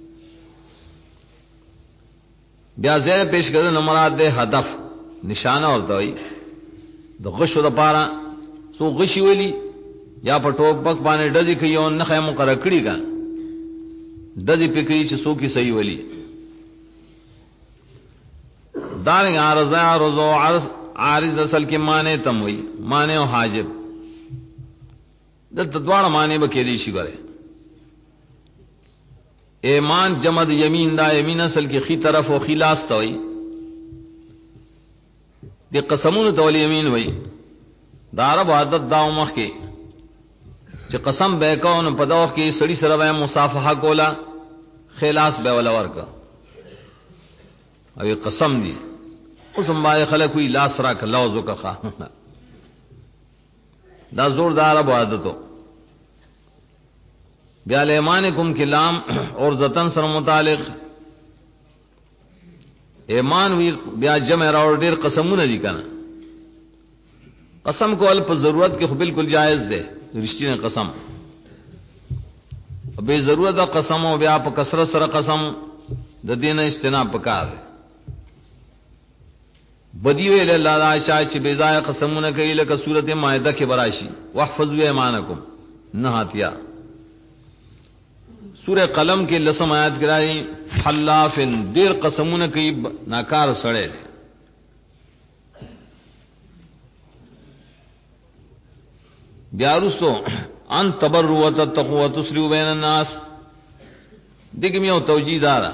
بیا زیر پیش کرے نمراد دے ہدف نشانہ ہوتا ہوئی دو غش دا پارا سو غشی ولی یا پٹوک پک پانے ڈزی کئی اور نخے مقرکڑی کا ڈزی پکری چھ سو کی صحیح ولی دارنگ عارض و عارض اصل کے معنی تم ہوئی معنی و حاجب دلتا دوار معنی با کیلی شی کرے ایمان جمد یمین دا یمین اصل کی خی طرف و خیلاس تا ہوئی دی قسمون تولی یمین ہوئی دا عرب عادت داو مخ کے چی قسم بے کون پدوخ کی سڑی سر بے مصافحہ کولا خیلاس بے والا ورکا اوی قسم دی اس مبائے خلق ہوئی لاس راک لوزو کا خواہ دا زور دارا بعادتو بیال ایمانکم کی لام اور زتن سر متعلق ایمان وی بیا جمع راور دیر قسمون دی کنا قسم کو الپ ضرورت کے بالکل جائز دے رشتی نے قسم بے ضرورت قسم و بیا پا کسرت سر قسم دا دین اجتناب پکار دے بدیوے اللہ دا عائشہ چھ بیزای قسمون کئی لکا صورت مائدہ کے براشی وحفظو ایمانکم نہاتیا سورہ قلم کے لسم آیات کرائی حلافن دیر قسمون کئی ناکار سڑے دے بیارستو ان تبرو و تتقو و تسریو بین الناس دگمیو توجید آرہ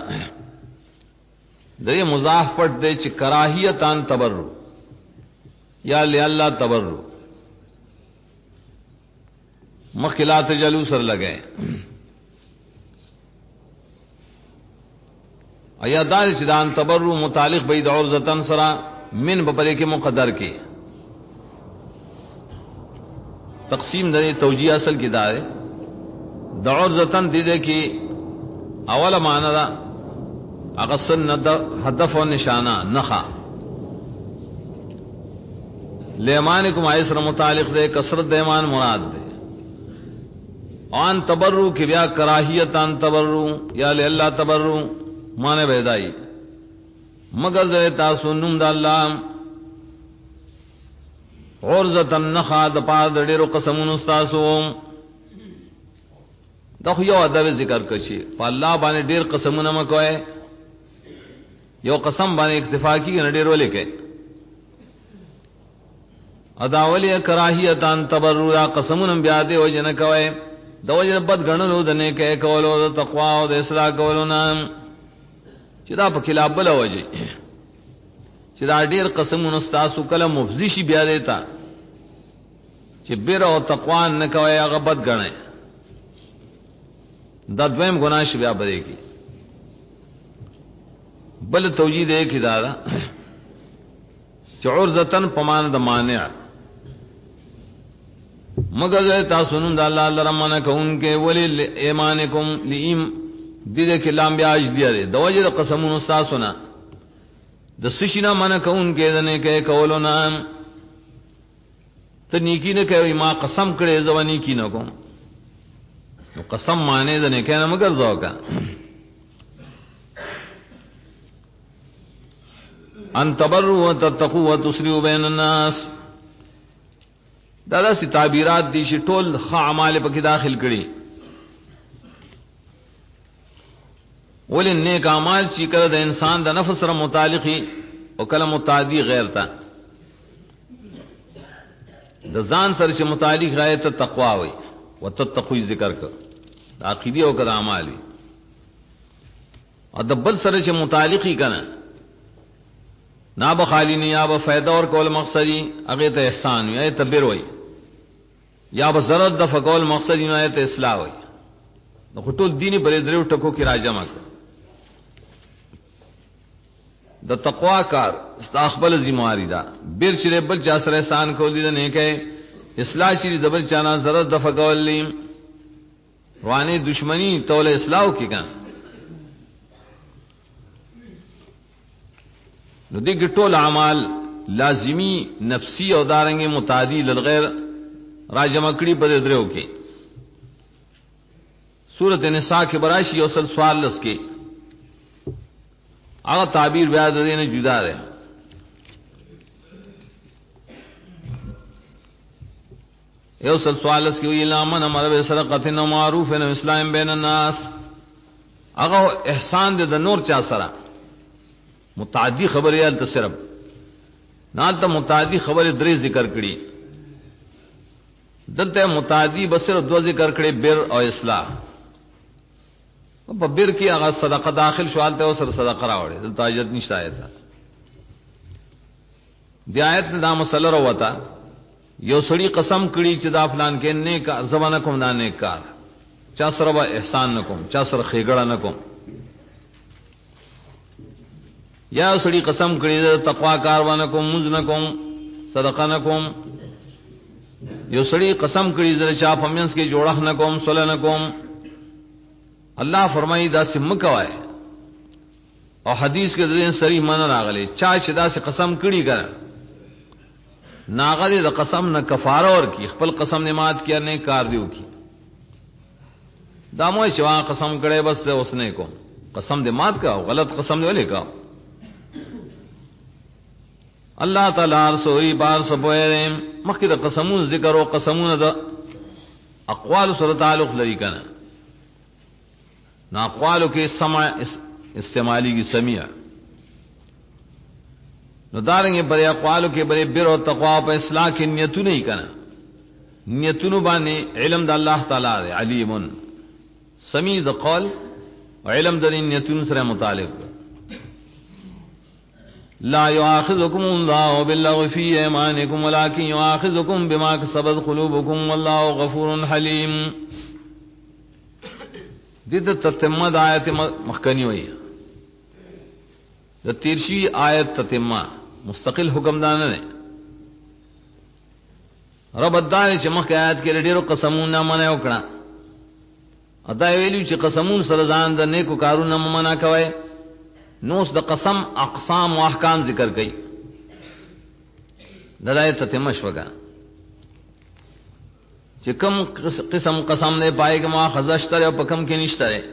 دے مضاف پٹ دے چ کراہیتان تبرو یا لی اللہ تبرو مخلات جلو سر لگے ایا دار چدان تبرو متعلق بید عرضتن سرا من بپرے کے مقدر کے تقسیم دے توجیہ اصل کی دارے دعرضتن دے کی اول معنی دا اغسن ہدف و نشانہ نخا لیمانکم عیسر متعلق دے کسرت دیمان مراد دے آن تبرو کی بیا کراہیت آن تبرو یا لے اللہ تبرو مانے بیدائی مگر دے تاسو نم دا اللہ عرضتا نخا دا پار دا دیرو قسمون استاسو دا خو یو ادب ذکر کچی پا اللہ بانے دیر قسمون مکوئے یو قسم بانے اکتفا کی نڈیرو لکے اداولی کراہیتان تبرو یا قسمون بیادے وجہ نکوئے دا وجہ بد گنلو دنے کے کولو دا تقوی دا اصلاح کولو نام چدا پا کلاب بلا وجہ چدا دیر قسمون استاسو کلا مفزیشی بیادے تا چی بیر و تقوان نکوئے اگا بد گنے دا دویم گناش بیا بدے کی بل توجید ایک ہی دادا عرضتن پمان دا مانع مگر تاسنون دا اللہ اللہ رمانا کہ ان کے ولی ایمانکم لئیم دیدے کہ لام بیاج دیا دے دوجہ دا قسمون استاسونا د سشینا من کون کې دنه کې کولو نام ته نیکی نه کوي ما قسم کړې ځواني کی نه کوم نو قسم معنی دنه کې نه مگر ځوکا ان تبروا وتتقوا وتصلحوا بين الناس دا سی تعبیرات دي چې ټول ښه اعمال پکې داخل کړي ولې نیک اعمال چې کړه د انسان د نفس سره متعلقي او کله متعدی غیر تا د ځان سره چې متعلق غایت تقوا وي وتتقوا ذکر کړه عقیده او کړه اعمال وي او د بل سره چې متعلقي کنه نا بخالی نه یا به فائدہ اور کول مقصدی هغه ته احسان وي ته بیر وي یا به ضرر د فقول مقصدی نه ته اصلاح وي نو ټول دیني بلې درو ټکو کې راجمع د تقوا کار استقبال ذمہاری دا بیر چې بل چا سره احسان کول دي نه کوي اصلاح چې د بل چا نه ضرر د فقول لیم روانه دشمنی تول اصلاح کی کان نو دغه ټول اعمال لازمی نفسی او دارنګ متعدی للغیر راجمع کړي په درو کې سورۃ النساء کې براشي او سل سوال لس کې هغه تعبیر بیا د دې نه جدا ده یو سل سوال لس کې وی لامن امر بسرقه نو معروف نو اسلام بین الناس هغه احسان د نور چا سره متعدی خبر یال ته صرف نه ته متعدی خبر درې ذکر کړي دلته متعدی بس صرف دو ذکر کړي بر او اصلاح په بر کې هغه صدقه داخل شوال ته او سره صدقه راوړي دلته اجت نشته آیت دی آیت دا مسله وروته یو سړی قسم کړي چې دا فلان کې نیک زبانه کوم دا نیک کار چا سره به احسان نکوم چا سره خېګړه نکوم یا سړی قسم کړي تقوا کار ونه کوم مز نه کوم صدقه نه کوم یو سړی قسم کړي چې چا پمنس کې جوړه نه کوم صلی نه کوم الله فرمایي دا سم کوي او حدیث کې دغه سری من راغلي چا چې دا قسم کړي ګر ناغله د قسم نه کفاره ور کی خپل قسم نه مات کړي نه کار دیو کی دا مو چې وا قسم کړي بس اوس نه کوم قسم دې مات کا غلط قسم دې ولې کا اللہ تعالی سوئی بار سبوئے مخکې د قسمون ذکر او قسمون د اقوال سره تعلق لري کنه نا اقوالو کې سمع استعمالی کی سمیع نو دارنګ پر اقوالو کې بر بر او تقوا په اصلاح کې نیتونه یې کنه نیتونو باندې علم د الله تعالی دی علیم سمیع د قول او علم د نیتونو سره متعلق لا يؤاخذكم الله باللغو في ايمانكم ولكن يؤاخذكم بما كسبت قلوبكم والله غفور حليم دې تتمه د آیت مخکنی وایي د تیرشی آیت تتمه مستقل حکم دان نه رب دای چې مخکې آیت کې ډېرو قسمونه منع وکړه ادا ویلو چې قسمون سره ځان د نیکو کارونو منع کوي نو د قسم اقسام او احکام ذکر کړي دلایت تتمه شوګه چې کوم قسم قسم نه پای کې مؤاخذه شته او په کوم کې نشته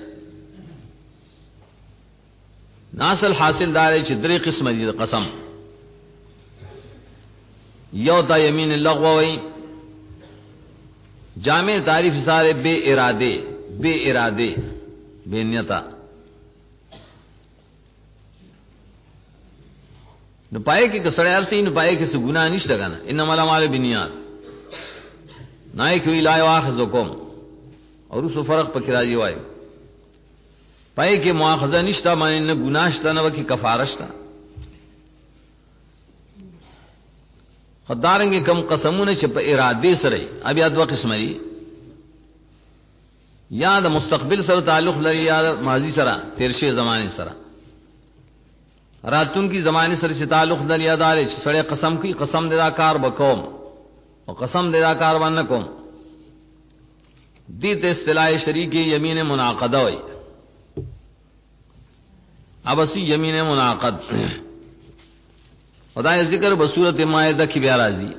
ناصل حاصل دار چې درې قسم دي قسم یو تا یمین اللغو وی جامع تعریف سارے بے ارادے بے نیتا نو پائے کہ کسڑے عرصی نو پائے کہ سے گناہ نشتا گانا انما العمال بالنیات نائے کہ لا یؤاخذکم اور اس فرق پکې راځي وای پای کې مؤاخذه نشتا باندې نه ګناه شته نه وکي کفاره شته خدارنګ کم قسمونه چې په اراده سره ابي ادو قسمه دي یا د مستقبل سره تعلق لري یا ماضی سره تیرشه زمانه سره راتون کی زمانه سره چې تعلق لري یا دار چې سره قسم کی قسم دې کار وکوم او قسم دې کار باندې کوم دې ته اصطلاح شریک یمین منعقده وای اب اسی یمین منعقد خدای ذکر بصورت مائدہ کی بیا راضی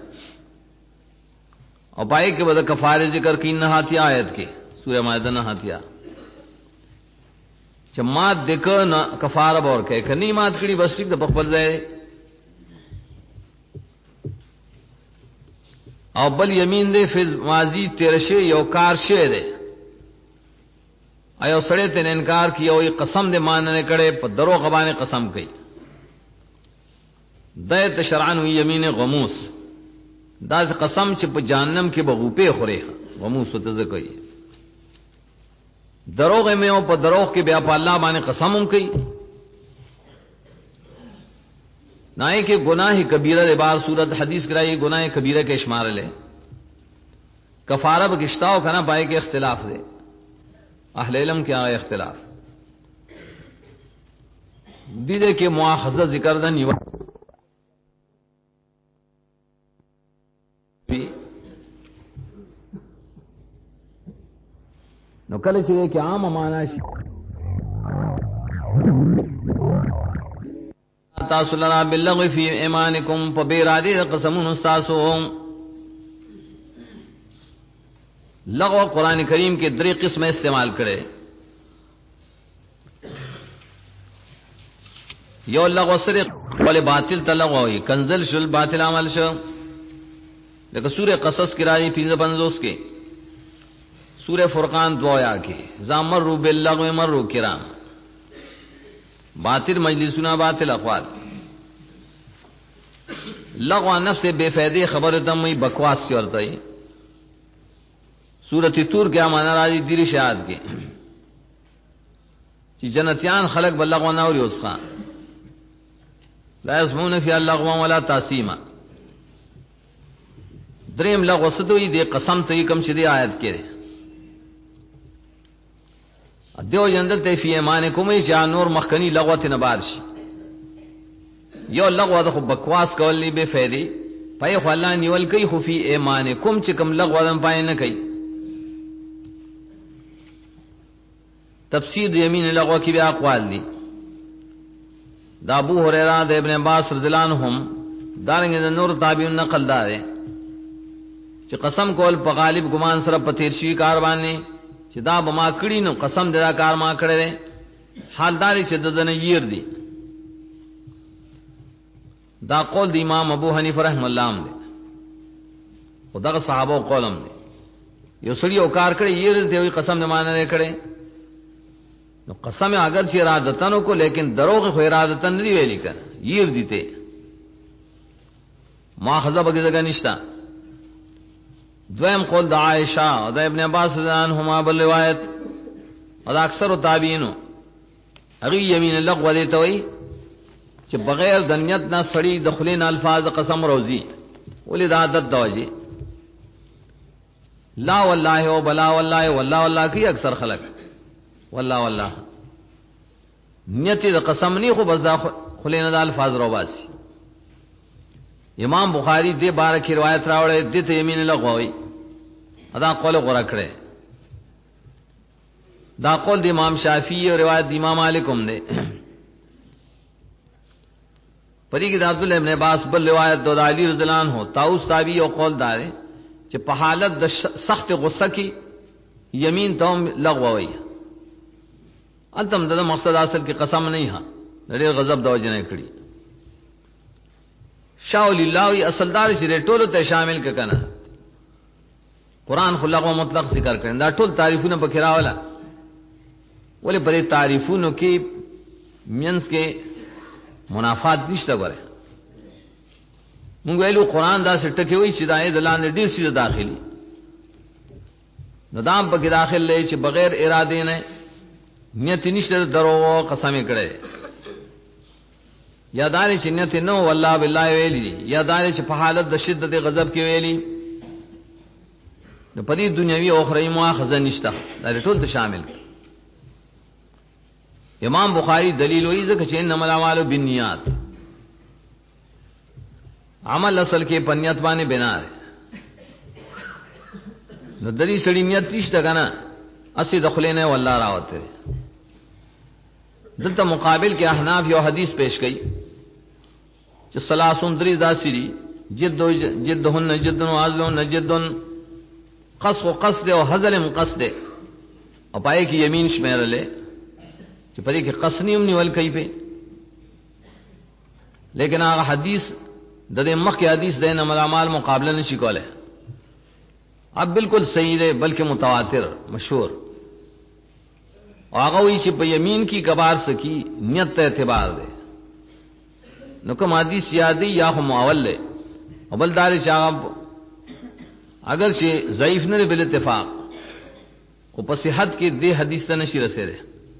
اور پائے کہ بدا کفارے ذکر کی نہاتیا آیت کے سورہ مائدہ نہاتیا چمات دیکھو نہ کفارہ بور کہ کنی مات کڑی بس ٹھیک دا بخبل دے او بل یمین دے فی ماضی تیرشے یو کار شے دے ایو سڑے تین انکار کی او قسم دے ماننے کڑے پا درو غبانے قسم کئی دیت شرعن وی یمین غموس دا قسم چھ پا جہنم کے بغوپے خورے غموس و تذکئی دروغ میں او پا دروغ کے بیا پا اللہ بانے قسم کئی نائے کہ گناہ کبیرہ دے بار صورت حدیث کرائی گناہ کبیرہ کے شمار لے کفارہ بکشتاو کنا پائے کے اختلاف دے اہل علم کیا ہے اختلاف دیدے کہ مواخذہ ذکر دا نیوہ نو کل چلے کہ عام امانا تاسو لنا باللغو فی ایمانکم پا بیرادی قسمون استاسو لغو قرآن کریم کے دری قسم استعمال کرے یو لغو صرف ولی باطل تا لغو ہوئی کنزل شل باطل عمل شل لیکن سورہ قصص کی راجی 55 کے سورہ فرقان 2 کے زام مرو باللغو مرو کرام باطل مجلسنا باطل اقوال لغو نفس بے فیدے خبر تم بکواس سے ورتائی سورت تور کیا مانا راجی دیری شہاد کے چی جنتیان خلق بلغو ناوری اس خان لا یسمون فی اللغو ولا تاسیما دریم لغو صدوی دے قسم تی کم چی دے آیت کے دے دیو جندل تے فی ایمانکم چا نور مخکنی لغو تی نبارشی یو لغو دا خو بکواس کولی بے فیدی پای خو اللہ نیول کئی خو فی ایمانکم چکم لغو دا پای نکئی تفسیر یمین لغو کی بھی اقوال دی دا ابو ہریرہ دا ابن عباس رضی اللہ عنہم دارنگی دا نور تابعین نقل دارے چی قسم کول پا غالب گمان سر پا تیرشوی کاربانی چی دا بما کڑی نو قسم دا کار ما کڑے دے حال داری چی دا یر دی دا قول دی امام ابو حنیف رحم اللہ ام دے و دا صحابہ قولم دے یو سڑی او کار کڑے یر دی ہوئی قسم دا مانا دے کڑے نو قسم اگر چی ارادتنو کو لیکن دروغ خو ارادتن نہیں ویلی کر یر دیتے ماخذہ بگی زگا نشتا دویم قول دا عائشہ دا ابن عباس رضی اللہ عنہما بالروایت دا اکثر و تابعینو اگی یمین لغو دیتا ہوئی چی بغیر دنیت نہ سڑی دخلین الفاظ قسم روزی ولی دا عدد دوجی لا واللہ و بلا واللہ واللہ واللہ کی اکثر خلق واللہ واللہ نیتی دا قسم نہیں خو بس دا خلین دا الفاظ رو باسی امام بخاری دے بارہ کی روایت راوڑے دیتا یمین لغوی ادا قول غرکڑے دا قول دی امام شافعی اور روایت دی امام مالکم دے پری کی دا عبداللہ ابن عباس بل روایت دو دا علی رضی اللہ عنہ تاؤس تابعی اور قول دارے کہ پا حالت دا سخت غصہ کی یمین توم لغوی انتم دا مقصد اصل کی قسم نہیں ہاں نرے غضب دو جنہ کڑی شاہ ولی اللہ اصل دار چرے ٹولو تے شامل کے کنا قرآن خلق و مطلق ذکر کریں دا ٹول تعریفون بکرا والا ولی بڑے تعریفون کی مینس کے منافات نشتا گرے منگو ایلو قرآن دا سے ٹکے ہوئی چی دا اید اللہ نے دیر سی داخلی ندام پا کی داخل لے چی بغیر ارادے نے نیتی نشتا درو قسمی کرے یا دارے چی نیتی نو واللہ باللہ ویلی یا دارے چی پا حالت دا شدت غضب کی ویلی نو پدی دنیاوی اخرائی مواخذہ نشتا دارے ٹول تا شامل کر امام بخاری دلیل ہوئی ذکر چھ انما الاعمال بالنیات عمل اصل کے پنیت بانے بنا رہے نو دلی سڑی نیت نشتا کنا اسی دخلے واللہ راوتے رہے دلتا مقابل کے احناف یو حدیث پیش گئی چې ثلاثون درې داسری جدهن جدن وازلون جدن قص و قصد او حزل قصد او پای کی یمین شمیرله چې پدې کې قصنی هم نیول کوي په لیکن هغه حدیث د دې مخکې حدیث د نه ملامال مقابله نشي کوله اب بالکل صحیح ہے بلکہ متواتر مشہور هغه وی چې په یمین کی کبار سکی نیت ته اعتبار ده نو کوم حدیث یادی یا هم معول له او بل دار شاب اگر چې ضعیف نه بل اتفاق او په صحت کې دې حدیث ته نشي رسیدي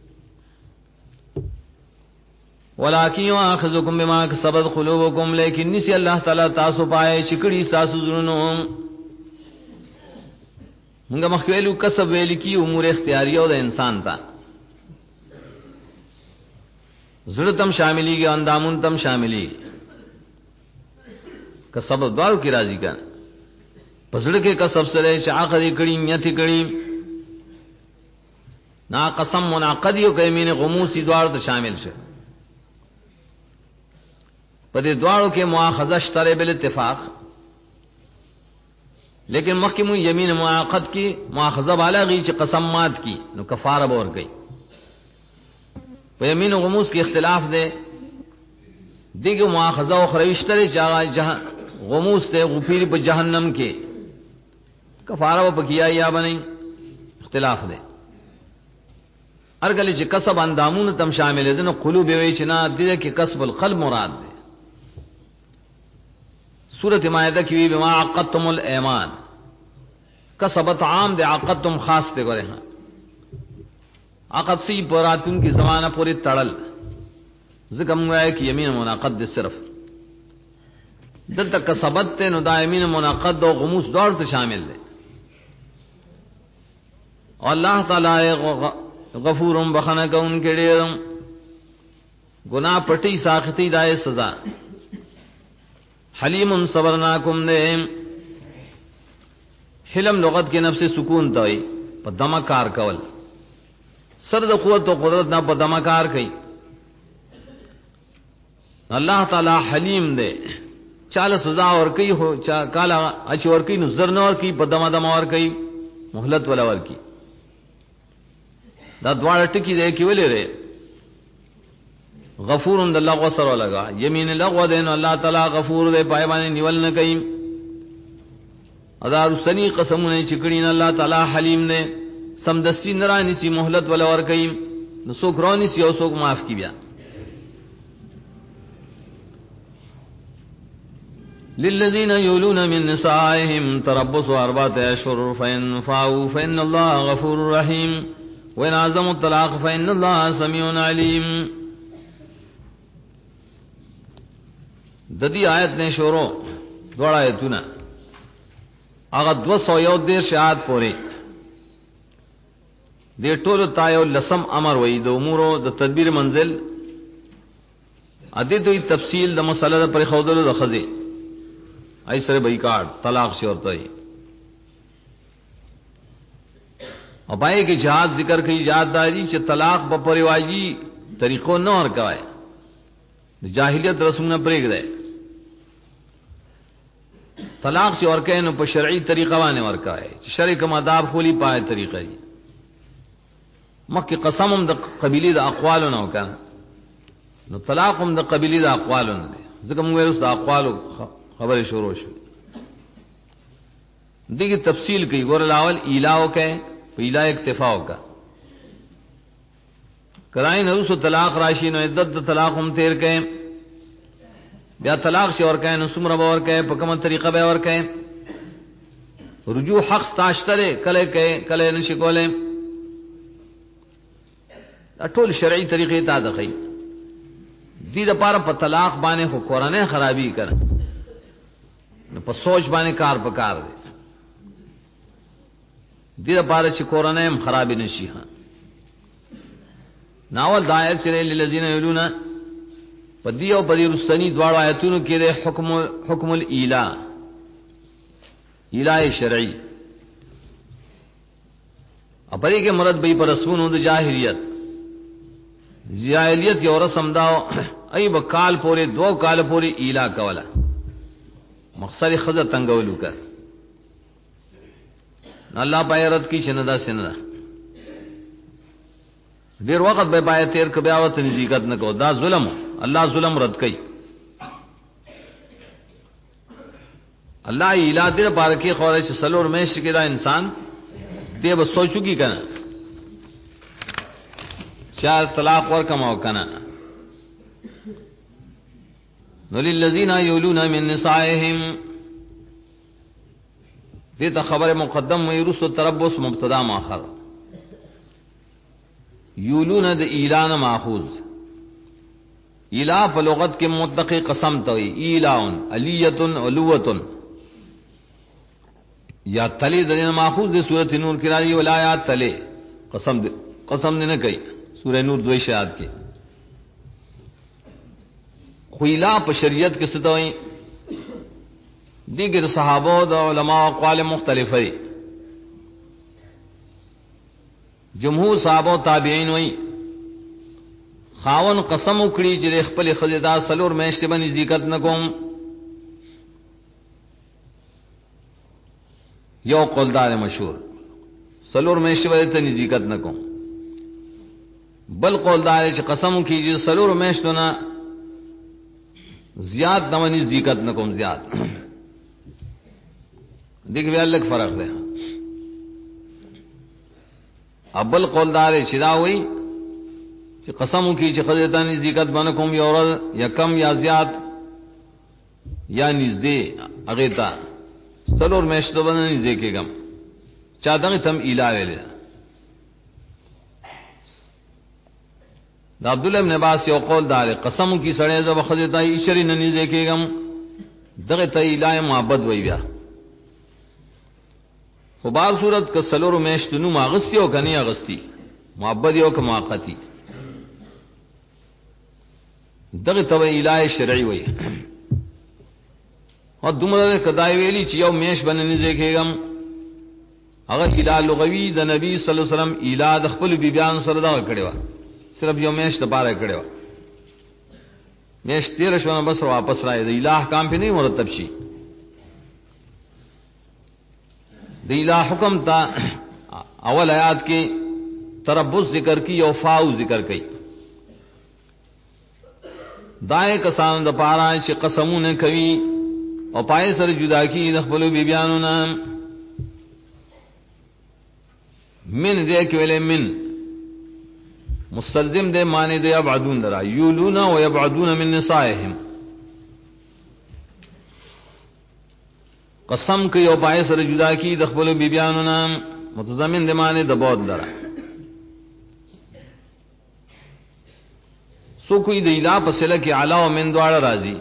ولکن یاخذکم بما کسبت قلوبکم لیکن نسی الله تعالی تاسو پای چکړی تاسو زړونو موږ مخکېلو کسب ویل کی امور اختیاریه او د انسان ته زړه تم شاملېږي اندامون تم شاملېږي کسب دوارو کی راضی کا پسړه کې کسب سره شعقد کړي نیت کړي نا قسم منعقد یو کيمین غموسی دوار ته شامل شه پدې دوارو کې مؤاخذه شتره بل اتفاق لیکن محکم یمین معاقد کی مؤاخذه بالغی چې قسم مات کی نو کفاره به ور کوي په یمین غموس کې اختلاف ده دیګه مؤاخذه او خریشتره جهان غموس ته غفیر په جهنم کې کفاره به کیا یا بنئ اختلاف ده ارګل چې کسب اندامون تم شامل دي نو قلوب وی چې نه دې کې کسب القلب مراد ده سورۃ مائدہ کی بما عقدتم الایمان کسبت عام دے عقدتم خاص تے گرے ہاں عقد سی پراتن کی زمانہ پوری تڑل ذکر ہوا ہے کہ یمین منعقد دے صرف دل تک کسبت تے نو دا یمین منعقد و غموس دور تے شامل دے اور اللہ تعالی غفور بخنا کا ان کے ډیر گناہ پٹی ساختی دائے سزا حلیم صبرناکم دے حلم لغت کے نفس سکون توئی پا دمکار کول سرد قوت و قدرت نا پا دمکار کئی اللہ تعالی حلیم دے چال سزا اور کئی ہو کالا اچھی اور کئی نظر نہ اور کئی پا دما دما اور کئی محلت والا اور کی دا دوار ٹکی دے کی ولی رے غفور اند اللہ غسر لگا یمین لغو دین اللہ تعالی غفور دے پائبانی نیول نہ کئی ادار سنی قسم نے چکڑین اللہ تعالی حلیم نے سمدستی نرانی سی محلت ولا اور کئی نسوک رونی سی او سوک معاف کی بیا للذین یولون من نسائهم تربص اربعۃ اشهر فإن فاؤوا فإن الله غفور رحیم وإن عزموا الطلاق فإن الله سمیع علیم ددی آیت نے شورو دوڑا ایتونا آغا 201 شہاد پوری دے ټولو تایو لسم امر وئی د امورو د تدبیر منزل ادی دوی تفصیل د مسله پر خودلو د خزی ایسره بیکار طلاق سے ورته او پای کې جهاد ذکر کی یادداری چې طلاق په پرواجی طریقو نه ور کوي د جاہلیت رسمونه پرېګ دی طلاق سے اور کہنے پر شرعی طریقہ وانے ورکا ہے شرع کم آداب خولی پائے طریقہ دی مکی قسم ہم دا قبیلی دا اقوالو نہ کنا نو طلاق ہم دا قبیلی دا اقوالو نہ دے ذکر مویر اس دا اقوالو خبر شروع شو دیکھ تفصیل کی گور الاول ایلاو کے ایلا اکتفاو کا کرائن حروس و طلاق راشی نو عدد طلاق ہم تیر کے بیا طلاق سے اور کہے نسمر باور کہے پکم طریقہ بے اور کہے رجوع حق تاشترے کلے کہے کلے نشکولے اٹول شرعی طریقے تا دخی دی دا پارا پا طلاق بانے خو قرآن خرابی کر پا سوچ بانے کار پکار دے دی دا پارا چی قرآن خرابی نشی ہاں ناول دایت چرے للذین یلونا پدی او پدی رستنی دوار آیتونو کې ده حکم الایلا الہ شرعی اپدی کې مراد به پر رسمونو د جاہلیت یو رسم دا ای بکال پورے 2 کال پورے ایلا کولا مقصد خزه تنگولو کر اللہ پایرت کی چندا سندا دیر وقت بے پائے تیر کبیاوت نزیکت نہ کو دا ظلم اللہ ظلم رد کئی اللہ ایلا دیر پارکی خورش سلور میش کے دا انسان دے بس سوچو کی کنا چار طلاق ور کماو کنا وللذین یولون من نسائهم دیتا خبر مقدم ویرس و تربص مبتدا ماخر یولون د ایلان ماخوذ ایلا په لغت کې مطلق قسم ته ایلاون الیتن علوتن یا تلی د ماخوذ د سورۃ نور کې راځي ولایات تلی قسم نه کوي سورۃ نور 2 آیات کې خویلا په شریعت کې ستوي دیگر صحابہ او علماء اقوال مختلف ہے جمهور صحابہ تابعین وئی خاون قسم وکړي چې خپل خزیدا سلور میشته باندې ذکر نکوم یو قولدار مشهور سلور میشته باندې ذکر نکوم بل قولدار چې قسم وکړي چې سلور میشته نه زیاد نمانی ذکر نکوم زیاد دیکھ بھی الگ فرق ہے ابل قولدار چدا ہوئی کہ قسم کی چھ خزیتانی ذکر بنکم یورل یا کم یا زیاد یا نزدے اغیتا سلور میشتو بنا نزدے کے گم چاہتا تم ایلا لے دا عبداللہ ابن عباس یو قولدار قسم کی سڑے زب خزیتای اشری ننزدے کے گم دغتا ایلا محبت وی بیا خو بعض صورت که سلور میشتنو ماغستی او کنی اغستی محبت یو که مواقتی دغه تو الای شرعی وی او دومره کدای ویلی چې یو میش باندې ځکهګم هغه الای لغوی د نبی صلی الله علیه وسلم الای د خپل بیبیان سره دا کړو صرف یو میش د پاره کړو میش 13 شونه بس واپس راځي د الای کام په نه مرتب شي دیلا حکم تا اول آیات کی تربص ذکر کی او فاو ذکر کی دائیں کسان د پارا چې قسمونه کوي او پای سره جدا کی د خپل بیبیانو نام من دې کې ویلې من مستلزم دې معنی دې ابعدون درا یولون و یبعدون من نسائهم قسم کوي او پای سره جدا کی د خپل بیبیانو نام متضمن د معنی د بود درا سو کوئی د الا پسله کې اعلی او من دواړه راځي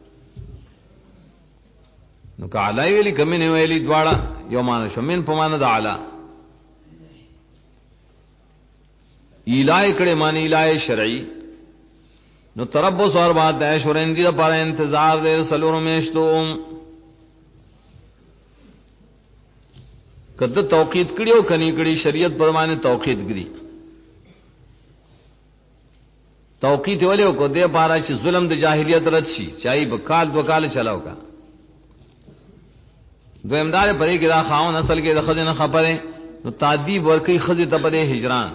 نو که اعلی ویلي کمی نه ویلي دواړه یو معنی شو من په معنی د اعلی الای کړه معنی الای شرعی نو تربص اور بات ہے شورندی پر انتظار دے سلور میشتو کده توقید کړیو کني کړي شریعت پر باندې توقید کړي توقید ولې کو دې پارا چې ظلم د جاهلیت رد شي چای بکال وکاله چلاو کا دویمدار پرې کې دا خاون اصل کې د خزینه خبره نو تعذیب ورکی خزې ته په هجران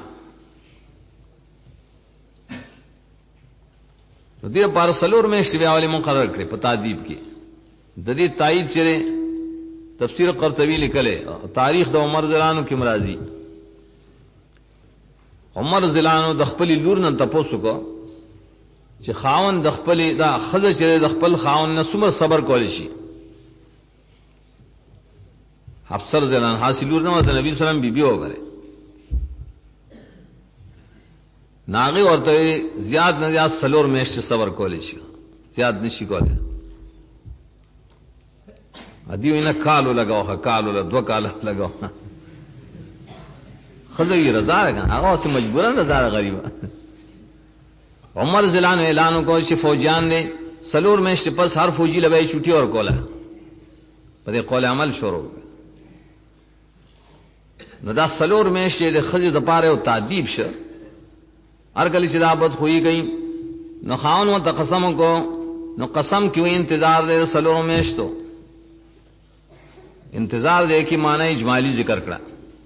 نو دې پار سلور میشت بیا ولې مقرر کړي په تعذیب کې د دې تایید چره تفسیر قرطبی لکھلے تاریخ د عمر زلانو کی مرازی عمر زلانو د خپل لور نن تاسو کو چې خاون د خپل دا خزه چې د خپل خاون نه څومره صبر کول شي افسر زلان حاصلور نه د نبی صلی الله علیه وسلم بیبي وګره ناغي ورته زیاد نه زیاد سلور میشت صبر کول شي زیاد نشي کولای ادیو نه کالو لگاو کالو له 2 کال لگاو خزی رضا راغان هغه سم مجبورن رضا غریب عمر زلان اعلان کو چې فوجیان نے سلور میشت پس ہر فوجی لبای چوٹی اور کولا په قول عمل شروع نو دا سلور میشت د خزی د پاره او تعذیب شه هر کله چې دابت خوې گئی نو خاون و قسم کو نو قسم کیوں انتظار دے سلور میشتو انتظار دے کی معنی اجمالی ذکر کرا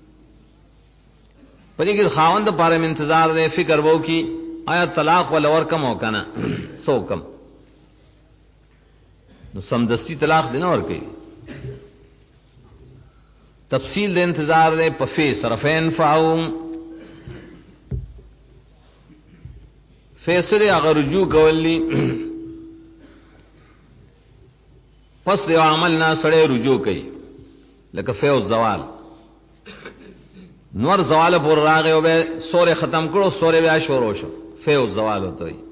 پری کہ خاوند پارے میں انتظار دے فکر وہ کی آیا طلاق والا اور کم ہو کنا سو کم نو سمدستی طلاق دینا اور کئی تفصیل دے انتظار دے پفی صرفین فاؤم فیصلے اگر رجوع کولی پس دے عمل نہ سڑے رجوع کئی لکہ فیو زوال نور زوال پر راغے ہو بے سورے ختم کرو سورے بے شروع شو فیو زوال ہوتا ہی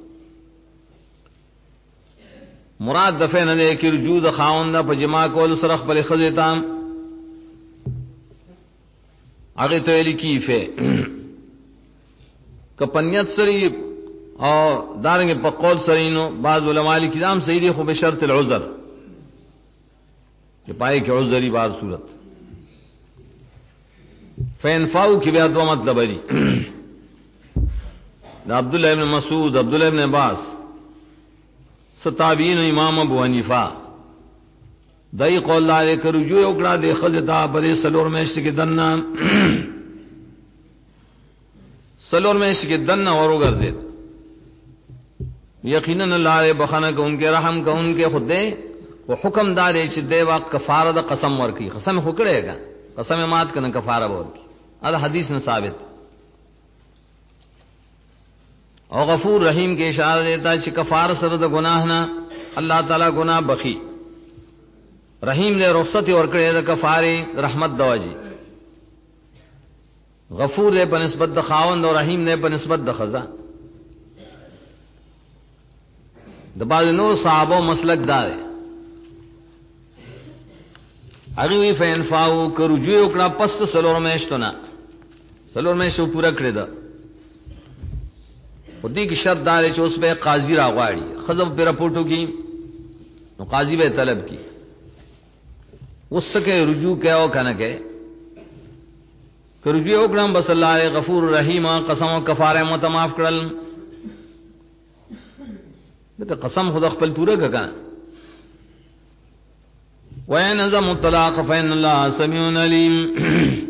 مراد دفع نہ دے کہ رجوع دا خاوند پا جماع کول سرخ پل خزیتام آگے تو ایلی کی فے کپنیت سری اور دارنگے پا قول سرینو بعض علماء کرام سیدی خوب شرط العذر کہ پائے کہ عذری بعض صورت فینفاؤ کی بیعت و مطلب علی عبداللہ ابن مسعود عبداللہ ابن عباس ستابین امام ابو حنیفہ دائی قول لارے کہ رجوع اکڑا دے خزتا بدے سلور میشت کے دنہ سلور میشت کے دنہ اور اگر دے یقیناً اللہ رے بخانہ کہ ان کے رحم کا ان کے خود دے وہ حکم دارے چھ دے وقت کفارہ دا قسم ورکی قسم خکڑے گا قسم مات کرنا کفارہ ورکی ادھا حدیث نے ثابت اور غفور رحیم کے اشارہ دیتا ہے چھ کفار سرد گناہ نا اللہ تعالیٰ گناہ بخی رحیم نے رخصت ورکڑے دا کفاری رحمت دواجی غفور دے پر نسبت دا خاوند اور رحیم دے پر نسبت دا خزا دا بعض نور صحابہ مسلک دارے اگوی فینفاو کہ رجوع اکڑا پست سلور میشتونا سلور میشتو پورا کردہ خودی کی شرط دارے چھ اس پہ قاضی راغواڑی خضب پہ رپورٹو کی نو قاضی بے طلب کی اس سکے رجوع کہو کہنا کہ رجوع اکڑم بس اللہ غفور رحیم قسم و کفارہ متماف کرل لیکن قسم خود اخپل پورا کہنا وَإِنْ عَزَمُوا الطَّلَاقَ فَإِنَّ اللَّهَ سَمِيعٌ عَلِيمٌ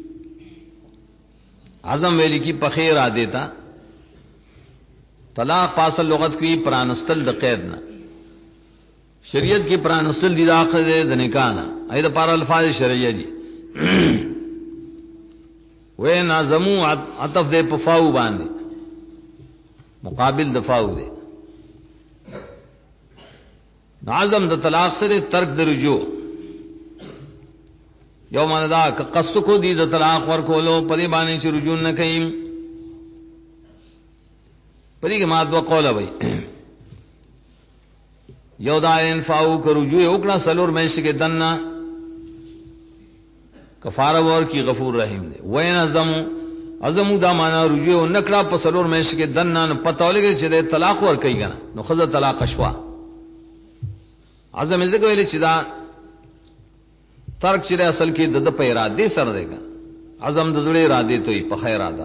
عزم ویلی کی پخیر آ دیتا طلاق پاسل لغت کی پرانستل د قیدنا شریعت کی پرانستل دی داخل دے دنکانا اید پار الفاظ شرعیہ جی وَإِنْ عَزَمُوا عطف دے پفاو باندے مقابل دفاو دے عزم د طلاق سے ترک د رجوع یوم دا قصد کو دی د طلاق ور کولو پری بانے چ رجوع نہ کئم پری کے مات و قول بھائی یو دا انفاو کر رجوع اکڑا سلور میش کے دننا کفارہ ور کی غفور رحیم دے وین عزم دا مانا رجوع نکڑا پسلور میش کے دننا پتہ لگے چ دے طلاق ور کئی گنا نو خذ طلاق اشوا عزم ذکر ویلی چدا ترک چرے اصل کی دد پہ ارادے سر دے گا عزم دزڑے ارادے تو ہی پخیر ارادہ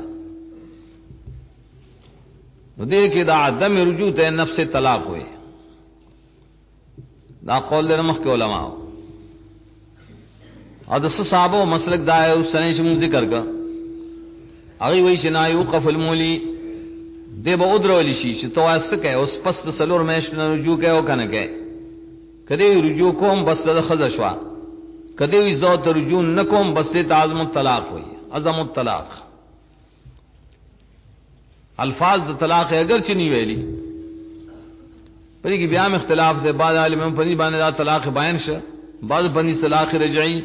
نو دے کہ دا عدم رجوع تے نفس طلاق ہوئے دا قول دے نمخ کے علماء اور دس صحابہ مسلک دا ہے اس سنے چمون ذکر کا اگی وہی چنائی وقف المولی دے با ادرو لی شی چھ تو ایسا کہ اس پس سلور میش رجوع کہ او کنا کہ کدی رجوع کوم بس د خذ شوا کدی ذات رجوع نکوم بس د عزم الطلاق ہوئی عزم الطلاق الفاظ د طلاق اگر چنی ویلی پری کی بیان اختلاف سے بعض عالموں پنی بانے دا طلاق بیان ش بعض پنی طلاق رجعی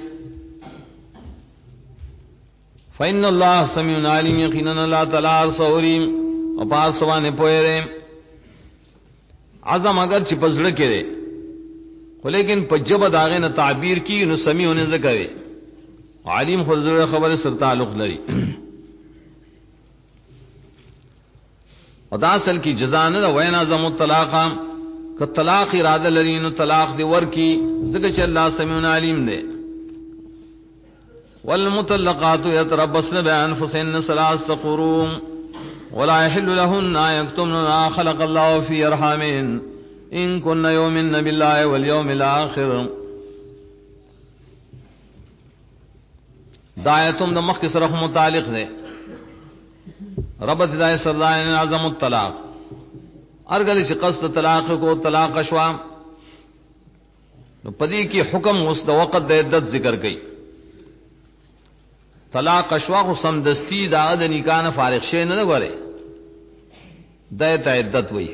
فإن اللہ سمیع علیم یقینا اللہ تعالی صوریم اور پاس سوانے پوئے عزم اگر چپزڑ کرے لیکن پجب داغے نہ تعبیر کی نو سمیع نے ذکر عالم خود خبر سر تعلق لری ادا اصل کی جزا نہ وین اعظم الطلاق کہ طلاق ارادہ لری نو طلاق دی ور کی ذکر چ اللہ سمیع علیم دے والمطلقات يتربصن بانفسهن ثلاث قروء ولا يحل لهن أن يكتمن ما خلق الله في أرحامهن إن كن يؤمن بالله واليوم الآخر. دایتم د مخ سره متعلق ده ربط دای سردان اعظم الطلاق ارګل چې قصد طلاق کو طلاق شوا نو پدې کې حکم اوس د وخت د عدت ذکر کړي. طلاق شوا خو سم دستی دا د نکاح نه فارغ شي نه غواړي د عدت وایي.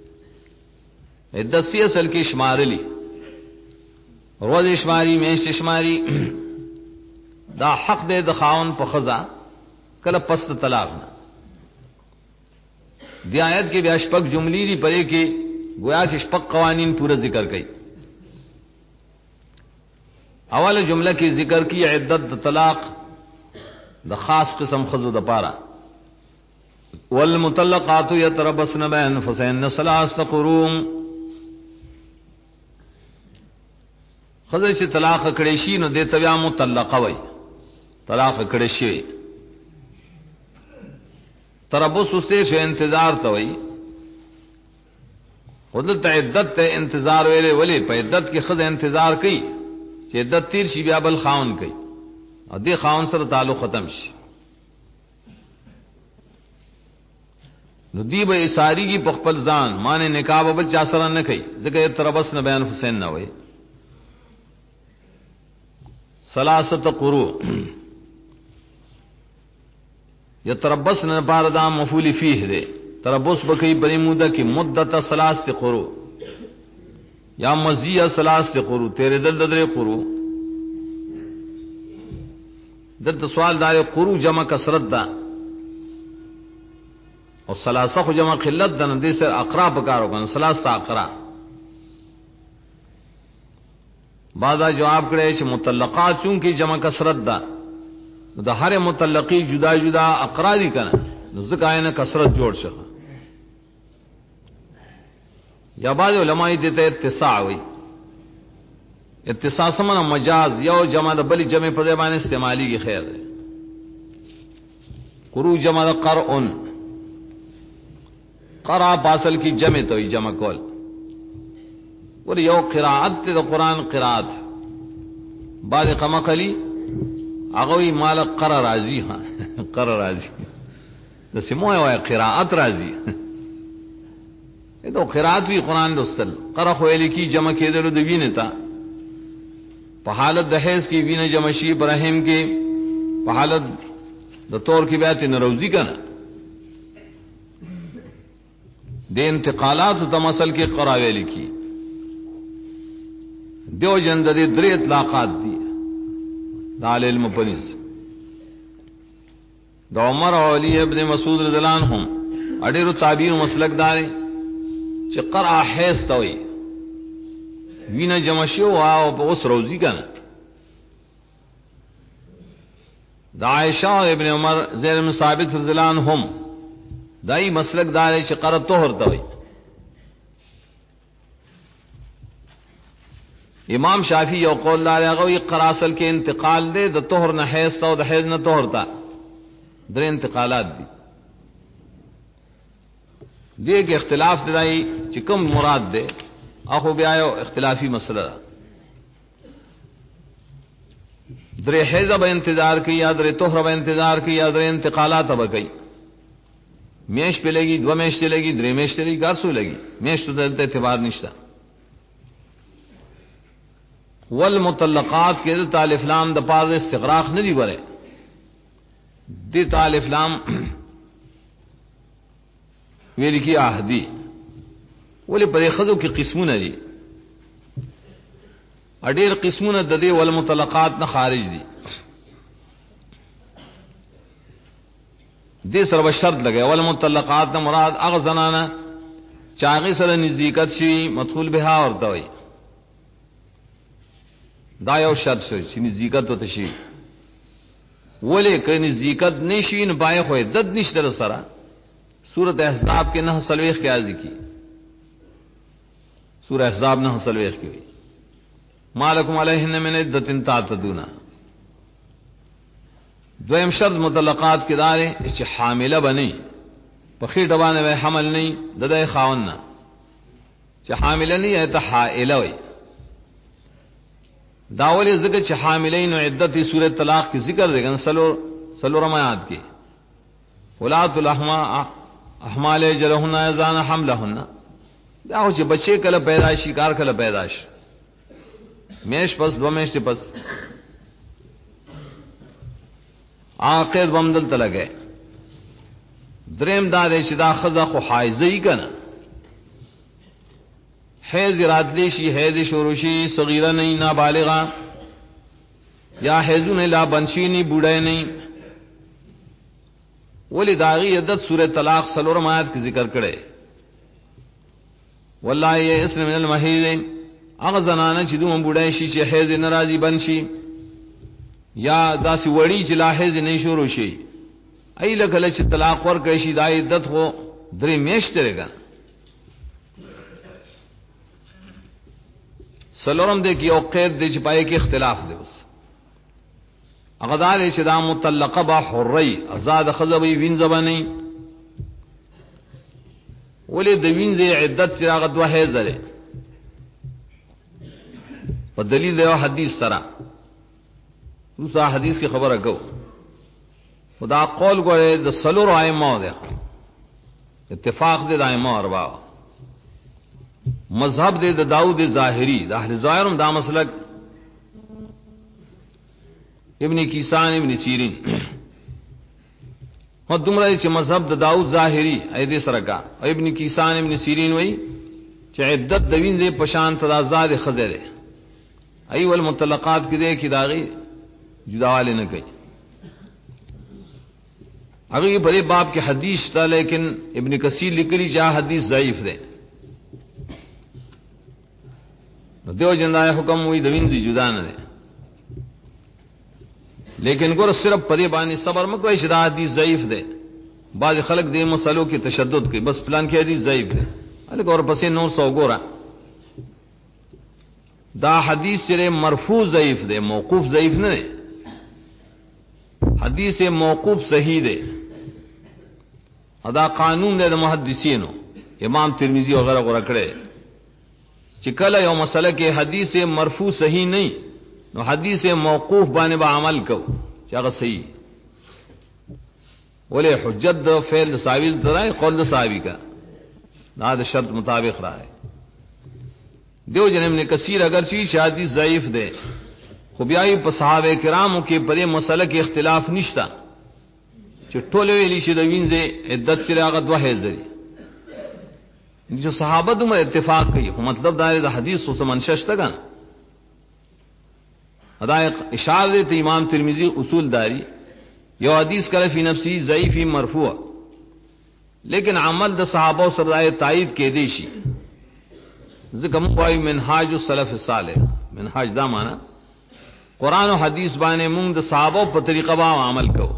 عدت سی اصل کې شمارلی روز شماری میش شماری دا حق دے د خاون په خزا کله پست طلاق نه. دی آیت کې بیا شپږ جملې دي پرې کې گویا کې شپږ قوانین پورا ذکر کړي. اول جمله کې ذکر کی عدت د طلاق د خاص قسم خزو د پاره والمطلقات يتربصن بانفسهن ثلاثه قروء. خزه چې طلاق کړي شي نو د تویا مطلقه وي طلاق کړي شي. تربص سے انتظار ته وي خود ته عدت ته انتظار ویلې ولی په عدت کې خزه انتظار کوي چې عدت تیر شي بیا بل خاون کوي او دې خاون سره تعلق ختم شي. نو دی به اساری کی په خپل ځان معنی نکاح بل چا سره نه کوي ځکه تربص نه بیان حسین نه وي. ثلاثه قروء یتربصن باردا مفعول فیه دے تربص بکی بری موده کی مدت ثلاثه قروء یا مزیہ ثلاثه قروء تیرے دل ددر قروء. دلته سوال دار قروء جمع کثرت دا اور ثلاثه خو جمع قلت دا ندی سے اقرا پکارو کن ثلاثه اقرا. بعضا جواب کړي چې مطلقات چونکی جمع کثرت دا د هر مطلقی جدا جدا اقرا دي کنه نو ځکه نه کثرت جوړ شي. یا بعض علماء دې ته اتساع وي. اتساع سمونه مجاز یو جمع د بل جمع په ځای باندې استعمالي کی خیر ده. قرو جمع د قرء قرا باصل کی جمع تو جمع کول اور یو قراءت د قران قراءت بعد قمقلی اغوی مال قرار راضی ها قرار راضی د سمو یو قراءت راضی اته قراءت وی قران لوستل قرأ خو الیکی جمع کېدل د وینې تا په حالت د حیض کې وینې جمع شي ابراهیم کې په حالت د تور کې بیا ته نروزی کنه د انتقالات د مسل کې قرأ الیکی دیو جن د درې اطلاقات دي دال علم پنځ د عمر او علی ابن مسعود رضی الله عنهم اډیرو تعبیر مسلک دار چې قرأ حیض توي وینه جمع شو او په اوس روزي کنه. د عائشہ ابن عمر زید بن ثابت رضی الله عنهم دای مسلک دار چې قرأ طهر توي. امام شافعی یو قول دار هغه قرأ اصل کې انتقال دی د طهر نه حیض او د حیض نه طهر ته درې انتقالات دي. دې کې اختلاف دی چې کوم مراد ده اخو بیا یو اختلافي مسله ده. درې حیض به انتظار کوي یا درې طهر به انتظار کوي یا درې انتقالات به کوي. میش په لګي دو میش ته لګي درې میش ته لګي ګارسو لګي میش ته د اعتبار نشته. والمطلقات کې الف لام د پاره استغراق نه دی وره د الف لام ویل کی عہدی ولې پرې خذو کې قسمونه دي اډیر قسمونه د دې والمطلقات نه خارج دي. دې سره شرط لګي والمطلقات نه مراد هغه زنانه چاغي سره نزدېکت شي مدخول بها ورته وي دا یو شرط شي چې نزدېکت وته شي. ولې کله نزدېکت نشي نه پای خو عدت نشته سره. سورۃ احزاب کې نه سلويخ کې ازي کی سورۃ احزاب نه سلويخ کې مالکم علیہن من عدت تعتدون. دویم شرط مطلقات کې دار چې حامله بني په خېټه باندې حمل نه ددای خاون نه چې حامل نه یې ته حائله وي داول ذکر چې حاملین عدت سورۃ طلاق کی ذکر دیګن سلو رمات کې ولات الاحمال جرهن اذان حملهن دا چې بچي کله پیدا شي کار کله پیدا شي میش پس دو میش پس عاقد بمدل تلګه دریم دا دې چې دا خزه خو حایزی کنه حیض راتلی شي حیض شروع شي صغیره نه نابالغه یا حیضونه لا بنشینی بوډای نه ولی داغی عدت سورۃ طلاق سلورم آیات کی ذکر کړي والله یہ اسم من المحیض اغه زنانه چې دوم بوډای شي چې حیض ناراضی بنشي یا داسې وړي چې لا حیض نه شروع شي ایله کله چې طلاق ورکړي شي دا عدت خو درې میاشتې لري سلورم دے کی او قید دے چپائے کے اختلاف دے اس اغدار چې دا مطلقه با حری آزاد خزبی وین زبانی ولی د وین دے عدت چراغ دو حیض لري په دلیل دی حدیث سره روسا حدیث کی خبر اگو خدا قول گوئے د سلور ائمه ده اتفاق دے ائمه اربعه مذهب دے د داؤد ظاہری د اهل ظاهرم دا مسلک ابن کیسان ابن سیرین و دمرا چې مذهب د داؤد ظاہری ایدې سره کا ابن کیسان ابن سیرین وای چې عدت د وین دې پشان تضاد خزره ای ول مطلقات کې دې کې داغي جداواله نه کوي هغه په باب کې حدیث تا لیکن ابن کثیر لیکلی جا حدیث ضعیف ده دیو جندای حکم وی دوین دی جدا نه ده لیکن ګور صرف پدې باندې صبر مکوې شدا حدیث ضعیف ده بعض خلک دې مسلو کې تشدد کوي بس پلان کې حدیث ضعیف ده الګ اور پسې 900 ګورا دا حدیث چې مرفوع ضعیف ده موقوف ضعیف نه ده حدیث موقوف صحیح ده ادا قانون ده محدثینو امام ترمذی وغیرہ غره کړي چې کله یو مسله کې حدیث مرفوع صحیح نه نو حدیث موقوف باندې به عمل کو چې هغه صحیح ولې حجت د فعل صحابي درای قول د صحابي کا دا د شرط مطابق راځي دیو جن ابن کثیر اگر چی حدیث ضعیف ده خو بیا په صحابه کرامو کې پرې مسله کې اختلاف نشتا چې ټول ویلی شي د وینځه عدت چې هغه دوه هزري جو صحابہ دم اتفاق کوي خو مطلب دا د حدیث سو منشش تګن ادائق اشاره ته امام ترمذی اصول داری یو حدیث کله فی نفسی ضعیف مرفوع لیکن عمل د صحابہ سره تایید کې دی شي ذکر موای منهاج السلف الصالح منهاج دا معنا قران او حدیث باندې موږ د صحابه په طریقه باندې عمل کوو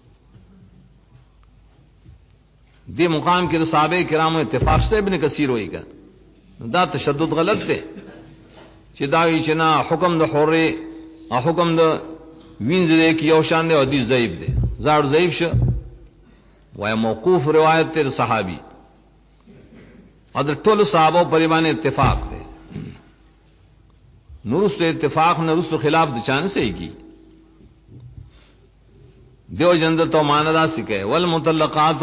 دی مقام کې د صحابه کرامو اتفاق شته ابن کثیر وایي دا تشدد غلط دی چې دا وی چې نه حکم د حره او حکم د وینځ دی کې یو شان دی او حدیث ضعیف دی زړ ضعیف شه وای موقوف روایت تر صحابي او د ټولو صحابه په باندې اتفاق دی نورست اتفاق نه رسو خلاف د چانه صحیح کی دیو جند تو ماندا سکے والمطلقات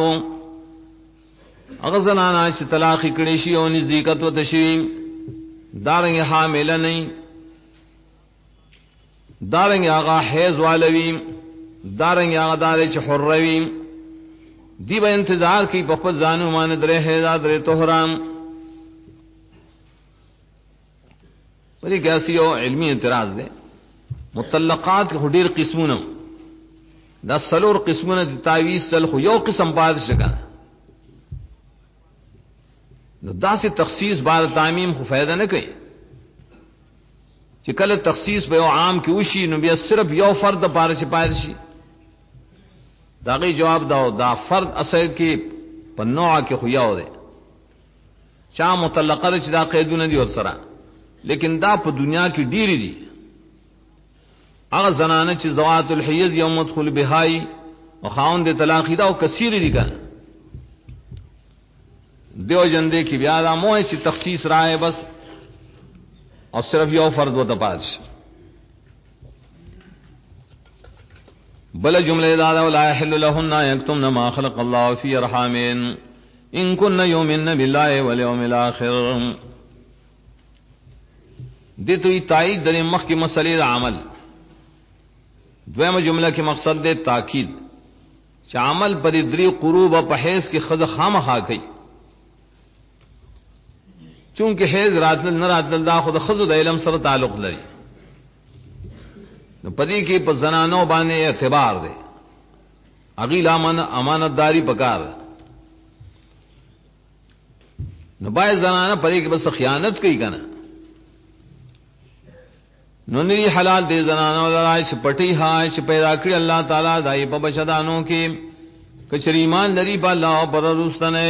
اغزنانا چې طلاق کړي شي او نزدېکت و تشویم دارنګ حامل نه دارنګ هغه حیض والویم دارنګ هغه دار چې حرویم دی به انتظار کوي په خپل ځانو باندې درې حیض درې طهرام پرې کیسې یو علمی اعتراض ده مطلقات کې ډېر قسمونه دا سلور قسمونه د تعویض تل خو یو قسم پات شګه نو داسې تخصیص بعد تعمیم خو فائدہ نه کوي چې کله تخصیص به عام کې وشي نو بیا صرف یو فرد لپاره چې پاتې شي داغي جواب دا فرد اصل کې په نوع کې خو یو دی چا مطلقه چې دا قیدونه دي ور سره لیکن دا په دنیا کې ډیری دي هغه زنانه چې زوات الحیض یوم مدخل بهای او خاوند طلاق دا او کثیر دي کنه دیو جندے کی بیا دا موہ چی تخصیص رائے بس اور صرف یو فرد و تپاش بل جملے دادا ولا يحل لهن يكتمن ما خلق الله في ارحامهن ان كن يؤمنن بالله واليوم الاخر دې توي تایید د مخ کی مسئلے عمل دویمه جمله کې مقصد دې تاکید چې عمل پر دری قروب او پحیز کی خذ خامخا کوي چونکه حیز راتل نه راتل دا خود خذ د علم سره تعلق لري نو پدې کې په زنانو باندې اعتبار دی اغیل امانتداری پکار نو بای زنانه پدې کې بس خیانت کوي کنه نو نری حلال دے زنانو لرائے پٹی ہائے پیدا کری اللہ تعالیٰ دائی پا بشدانوں کی کچری ایمان لری پا اللہ پر رستنے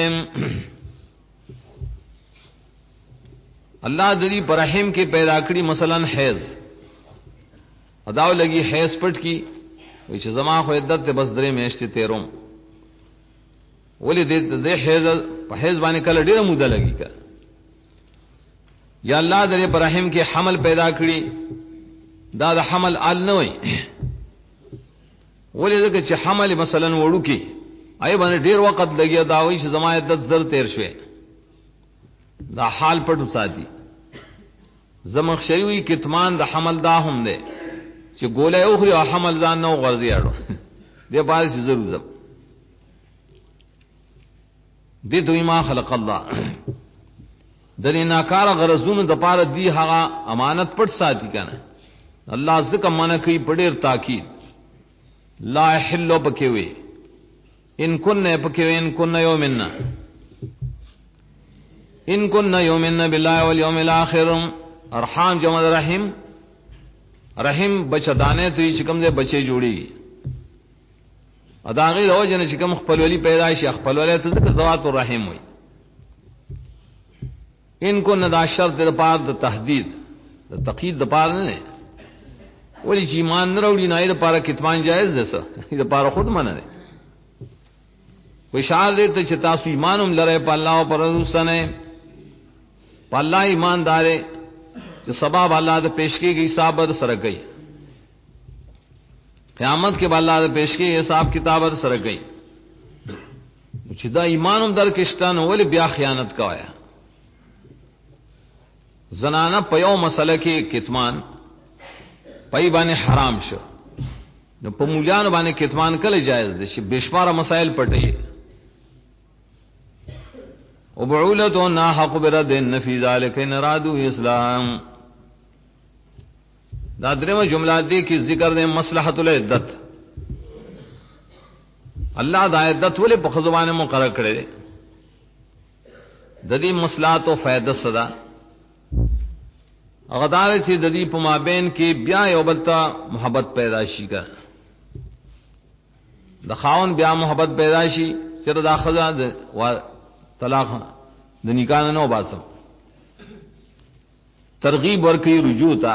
اللہ دری پر رحم کی پیدا کری مثلا حیض اداو لگی حیض پٹ کی ویچ زمان خو عدت تے بس درے میشتی تیروم ولی دے حیض بانے کل دیر مودہ لگی کر یا اللہ دری پر رحم کی حمل پیدا کری دا د حمل آل نه وي ولې دغه چې حمل مثلا وړو کې آی باندې ډیر وخت لګیا دا وایي چې زما عدت زر تیر شوه دا حال پټو ساتي زمخشری وی کتمان د حمل دا هم ده چې ګوله او خو حمل ځان نو غرضی اړو دې پاره چې ضرور زم دې دوی ما خلق الله درې ناکار غرضونو د پاره دی هغه امانت پټ ساتي کنه اللہ ذکر مانا کئی پڑیر تاکید لا حلو پکیوے ان کن پکیوے ان کن یومن باللہ والیوم الاخر ارحام جمع رحم رحم بچہ دانے تو یہ چکم دے بچے جوڑی اداغی رو جن چکم خپل ولی پیدائش خپل ولی تو ذکر ذوات الرحم ہوئی ان کن دا شرط دا پار دا تحدید دا تقید دا پار نہیں ولی چې ایمان نه وروړي نه د پاره کتمان جایز ده څه د پاره خود منه ده وی شاعر دې ته چې تاسو ایمانوم لره په الله او پر رسول په الله ایماندار چې سبب الله د پیشکی کی حساب سره کوي قیامت کې الله د پیشکی حساب کتاب سره کوي چې دا ایمانوم در کېشتان ولی بیا خیانت کوایا زنانه په یو مسله کې کتمان پای باندې حرام شو نو په مولیانو باندې کتمان کله جایز دي چې بشمار مسائل پټي او بعولته نا حق برد فی ذلک ان ارادو اسلام دا درېمه جمله دي کې ذکر د مصلحت العدت الله د عدت ولې په خزبانه مقرر کړي د دې مصلحت او فائدہ صدا اغدار چې د دې په مابین کې بیا یو بلتا محبت پیدا شي کا د خاون بیا محبت پیدا شي چې دا خزا د طلاق د نکاح نه باسم ترغیب ورکی رجوع تا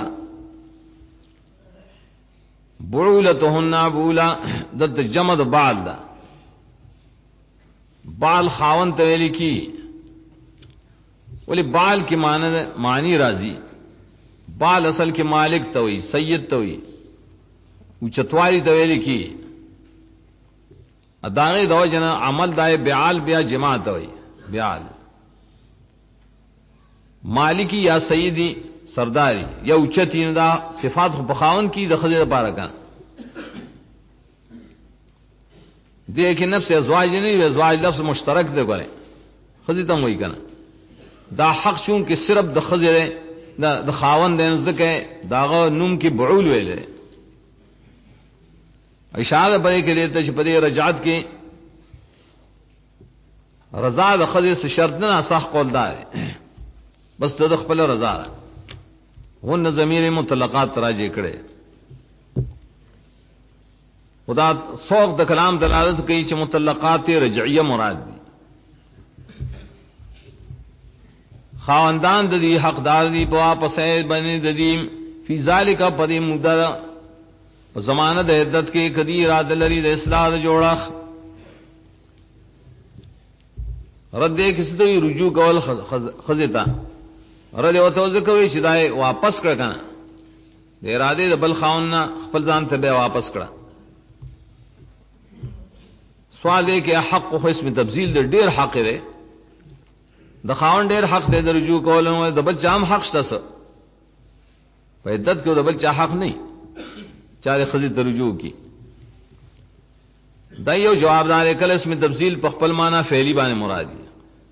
بولتهن بولا د جمع د بال دا بال خاون ته ویل کی ولی بال کی معنی راضی بال اصل کے مالک توئی سید توئی اوچتوالی تویلی کی اداغی دو جنا عمل دائے بیعال بیا جماع توئی بیعال مالکی یا سیدی سرداری یا اوچتی دا صفات خو پخاون کی دا خضر پارکان دیکھ نفس ازواج نہیں ازواج لفظ مشترک دے کریں خضر تم وہی کنا دا حق چون کہ صرف دا خضر د خاوند دین زکه داغه نوم کې بعول ویلې اشاره پرې کې دې ته چې پرې رجعت کې رضا د خځې څخه شرط نه صح قول ده بس د خپل رضا ون ضمیر مطلقات راځي کړي خدا سوق د کلام دلالت کوي چې مطلقات رجعیه مراد دي خاوندان د دې حقدار دي په واپس باندې د دې فی ذالک پدې مدد په زمانه د عدت کې کدی اراده لري د اصلاح د جوړه رد دې کس ته رجوع کول خزتا رد او تو ځکوي چې دای واپس کړ کنه د اراده د بل خاون نه خپل ځان ته به واپس کړه سوال دی کې حق خو اسم تبذیل د ډیر حق دی د خاون ډیر حق دی د رجوع کول نو د بل چام حق شته څه په عدت کې د بل چا حق نه چا خزي ته رجوع کی دا یو جواب دار کله اسم تبذیل په خپل معنا فعلی باندې مراد دی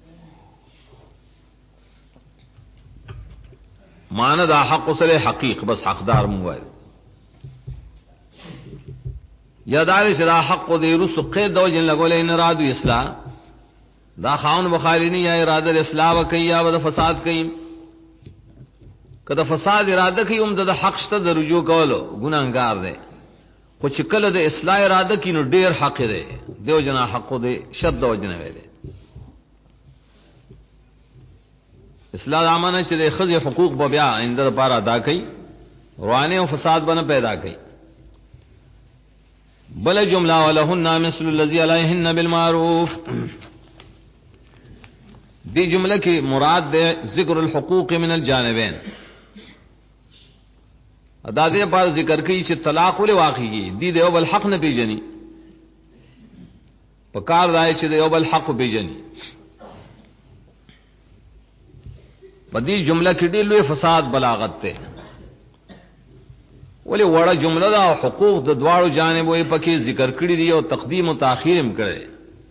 معنا دا حق سره حقیق بس حقدار موای یا دار شرا حق دی رس قید او جن لګول ان ارادو اصلاح دا خاون بخاری نه یا اراده اصلاح وکي یا د فساد کوي کله فساد اراده کوي د حق شته د رجوع کولو ګناهګار دی خو چې کله د اصلاح اراده کینو ډیر حق دی دیو جنا حق دی شد او جنا ویلې اصلاح امانه چې د خزي حقوق به بیا اندر پار ادا کوي روانه او فساد بنه پیدا کوي بل جمله ولهن مثل الذي عليهن بالمعروف دی جمله کې مراد ده ذکر الحقوق من الجانبين ادا دې پر ذکر کوي چې طلاق ولې واقعي دي د یو بل حق نه پیژني په کار راځي چې د یو بل حق پیژني په دې جمله کې ډېر لوی فساد بلاغت ته ولې وړه جمله دا حقوق د دواړو جانبو پکې ذکر کړی دی او تقدیم او تاخير هم کړي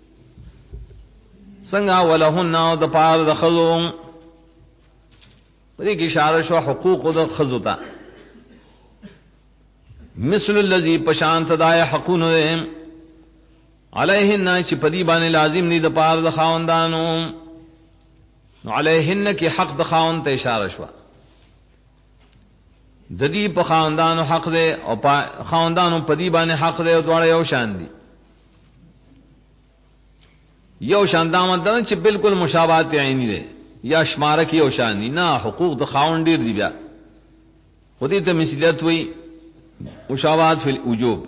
څنګه ولهن او د پاره د خزو په دې کې اشاره شو حقوق د خزو ته مثل الذي پشانت دای حقونه علیهن چې پدی باندې لازم دي د پاره د خاوندانو علیهن کې حق د خاوند ته اشاره شو د دې په خاوندانو حق دی او خاوندانو پدی باندې حق دی او دواړه یو شان دي یو شان دا مطلب چې بالکل مشابهت عینی دي یا شماره کې یو شان دي نه حقوق د خاوند ډیر دي بیا خودی ته مثلیت وي مشابهت فی الوجوب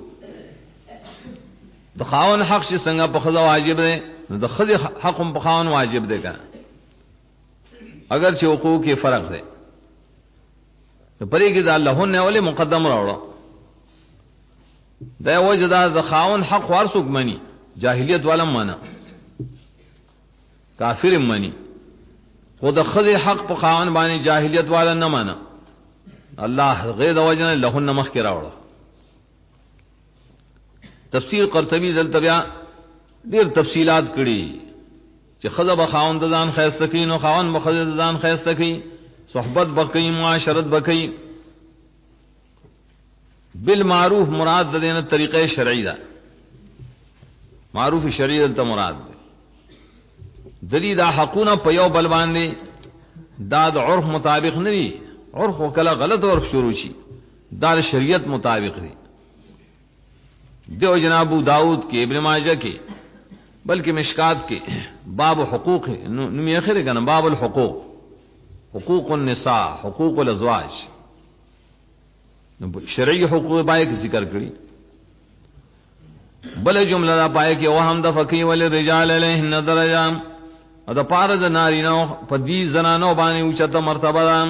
د خاوند حق چې څنګه په خزه واجب دی د خزه حق په خاوند واجب دی کنه اگر چې حقوق کې فرق دی پرې کې دا اللهن اوله مقدم راوړو دا وجدا د خاوند حق ورسوک منی جاهلیت والا معنا کافر منی خود خزه حق په خاوند باندې جاهلیت والا نه معنا الله غیر وجنه لهن مخ کې راوړو تفسیر قرطبی دلته بیا ډیر تفصيلات کړي چې خزه به خاوند ځان خیسته کین او خاوند به خزه ځان خیسته کین صحبت بقی معاشرت بقی بالمعروف مراد د دینه طریقې شرعي ده معروف شرعي دلته مراد ده د دې دا حقونه په یو بل باندې دا د عرف مطابق نه دي عرف وکړه غلط عرف شروع شي دا شریعت مطابق دي دیو جناب ابو داؤد کې ابن ماجه کې بلکې مشکات کې باب حقوق نو می اخره کنه باب الحقوق حقوق النساء حقوق الازواج شرعي حقوق باندې ذکر کړی بل جمله دا پای کې وهم د فقيه ول رجال علیهن درجه دا پاره د نارینو په دې زنانو باندې اوچته مرتبه ده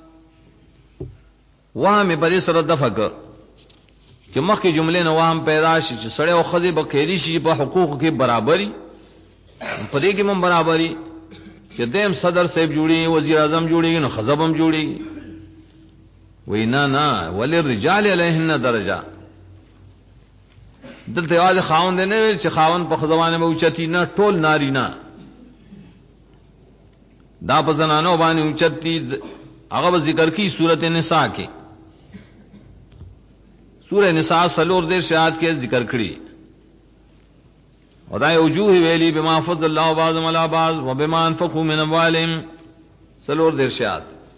وهم په سره د فقه چې مخکې جملې نو وهم پیدا شي چې سړی او خزي به خېری شي په حقوق کې برابرۍ په دې کې هم برابرۍ چې دیم صدر صاحب جوړي وزیر اعظم جوړي نو خزبم جوړي وینا نه وللرجال علیهن درجه دلته یوازې خاوند نه چې خاوند په خزوانه به اوچتی نه ټول نارینه دا په زنانو باندې اوچتی هغه ذکر کی سورته نساء کې سورہ نساء سلور دیر شاعت کے ذکر کری ودائے وجوہ ویلی بما فضل اللہ بعضهم علی بعض وبما انفقوا من اموالهم سلور دیر شاعت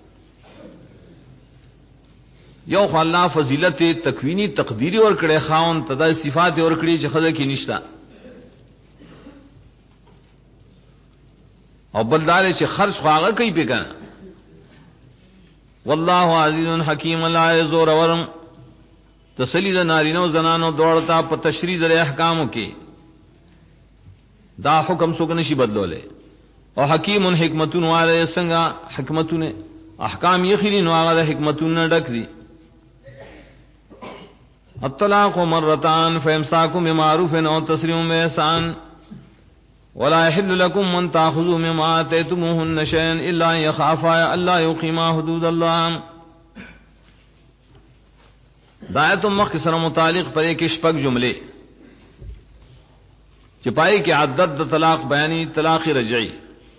یو خو الله فضیلت تکوینی تقدیری اور کړه خاون تدا صفات اور کړي چې خزه کې نشتا او بلدار چې خرج خواغه کوي په کنه والله عزیز حکیم لا یزور ورم تسلی د نارینو زنانو دوړتا په تشریح د احکامو کې دا حکم څوک نشي بدلولې او حکیم حکمتون والے سنگا حکمتون احکام یخلی نو هغه حکمتون ډک دي الطلاق مرتان فامساك بمعروف او تسريح باحسان ولا يحل لكم ان تاخذوا مما اتيتموهن شيئا الا ان يخافا الا يقيما حدود الله. دایت مخ سره متعلق پر ایک شپږ جملے چپائی کی عدد طلاق بیانی طلاق رجعی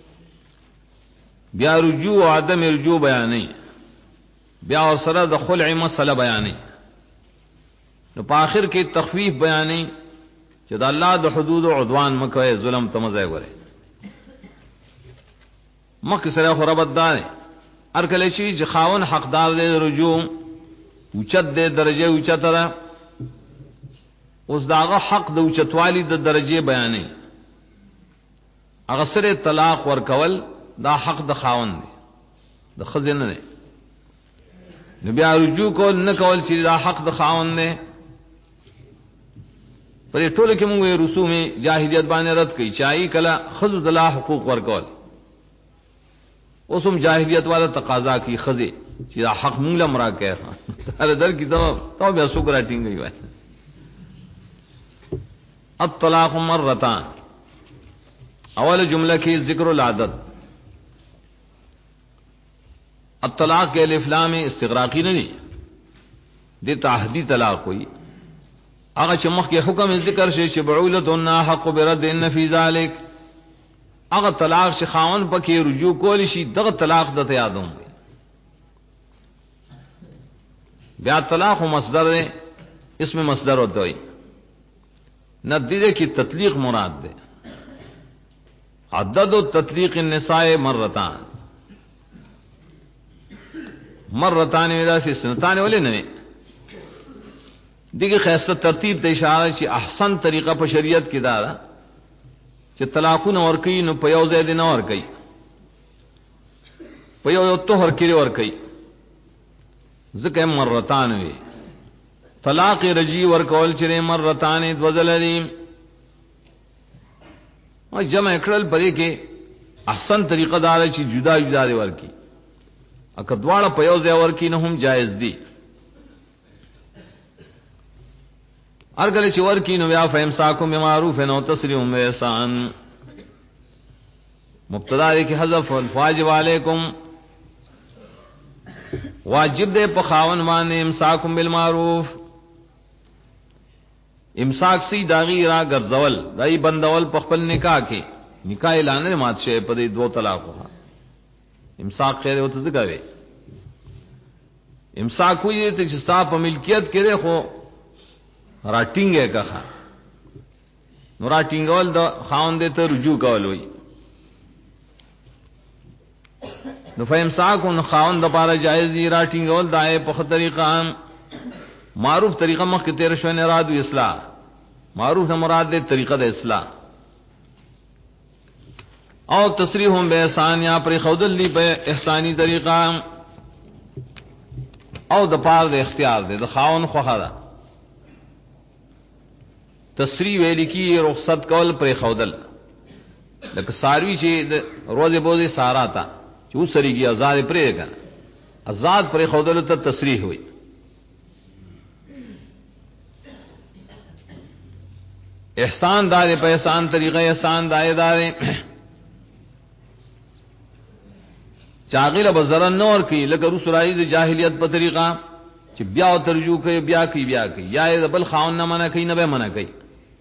بیا رجوع و عدم رجوع بیانی بیا اور سره د خلع مسئلہ بیانی نو په آخر کې تخفیف بیانی چې د الله د حدود او عدوان مکوې ظلم تمزه وره مخ سره خرابت دار هر کله چې خاون حقدار دی رجوع اوچت دے درجه اوچتره اوس داغه حق د اوچتوالی د درجه بیانې هغه سره طلاق ورکول دا حق د خاوند دی د خزینه نه نو بیا رجوع کول نه کول چې دا حق د خاوند دی پر ټولو کې موږ رسوم جاهلیت باندې رد کړي چای کله خذ د لا حقوق ورکول اوسم جاهلیت والا تقاضا کی خزه چې دا حق مونږ لمرا کوي هر در کی تو بیا سوګرا ټینګي وای الطلاق مرتان اول جملہ کی ذکر العدد الطلاق کے الف لام استغراقی نہیں دی تحدی طلاق ہوئی اگر چمخ کے حکم ذکر سے شبعولتن حق برد ان فی ذلک اگر طلاق سے خاون پکې رجوع کول شي دغه طلاق د یادوم بیا طلاق مصدر ہے اس میں مصدر ہوتا ہے ندیدے کی تطلیق مراد دے عدد و تطلیق النساء مرتان مرتان ودا سے سنتان والے نوے دیکھیں خیستہ ترتیب تے اشارہ چی احسن طریقہ پر شریعت کی دارا چی طلاقون اور کئی نو پیو زیدن اور کئی پیو توہر کرے اور کئی ذکر مرتان وی طلاق رجی ورکول چرے مرتان دوزلریم اور جمع اکڑل پدے کے احسن طریقہ دار چی جدا جدا دے ورکی اکدواڑا پیوز ورکی نہم جائز دی ارگل چی ورکی نو یا فامساکم بمعروف او تسریح باحسان مبتدا دے کہ حذف الواجب علیکم واجب دے پخاون مانے امساکم بالمعروف امساک سی داغی را گرزول دائی بندول پخپل نکاح کے نکاح اعلان مات شے پدی دو طلاق ہوا امساک خیر ہوتا ذکر امساک ہوئی دیتے چستا پا ملکیت کرے خو راٹنگ ہے کہا نو راٹنگول دا خاون دیتا رجوع کول ہوئی نو فامساکم خاون دا پارا جائز دی راٹنگول دائے پخ طریقہ معروف طریقہ مخ کے تیر شوین ارادو اصلاح معروف نہ مراد دے طریقہ دے اصلاح او تصریحوں بے احسان یا پر خودل لی بے احسانی طریقہ او دپار دے اختیار دے خاون خوخدا تصریح ویلی کی رخصت کول پر خودل لکه ساروی چې روز بوزي سارا تا چې وسریږي آزاد پرې کړه آزاد پر خودل ته تصریح ہوئی احسان دار پہ احسان طریقہ احسان دائے دارے چاغل بزرن نور کی لکه رسولائی د جاہلیت په طریقہ چې بیا او ترجو کوي بیا کوي یا بل خاون نه منع کوي نه به منع کوي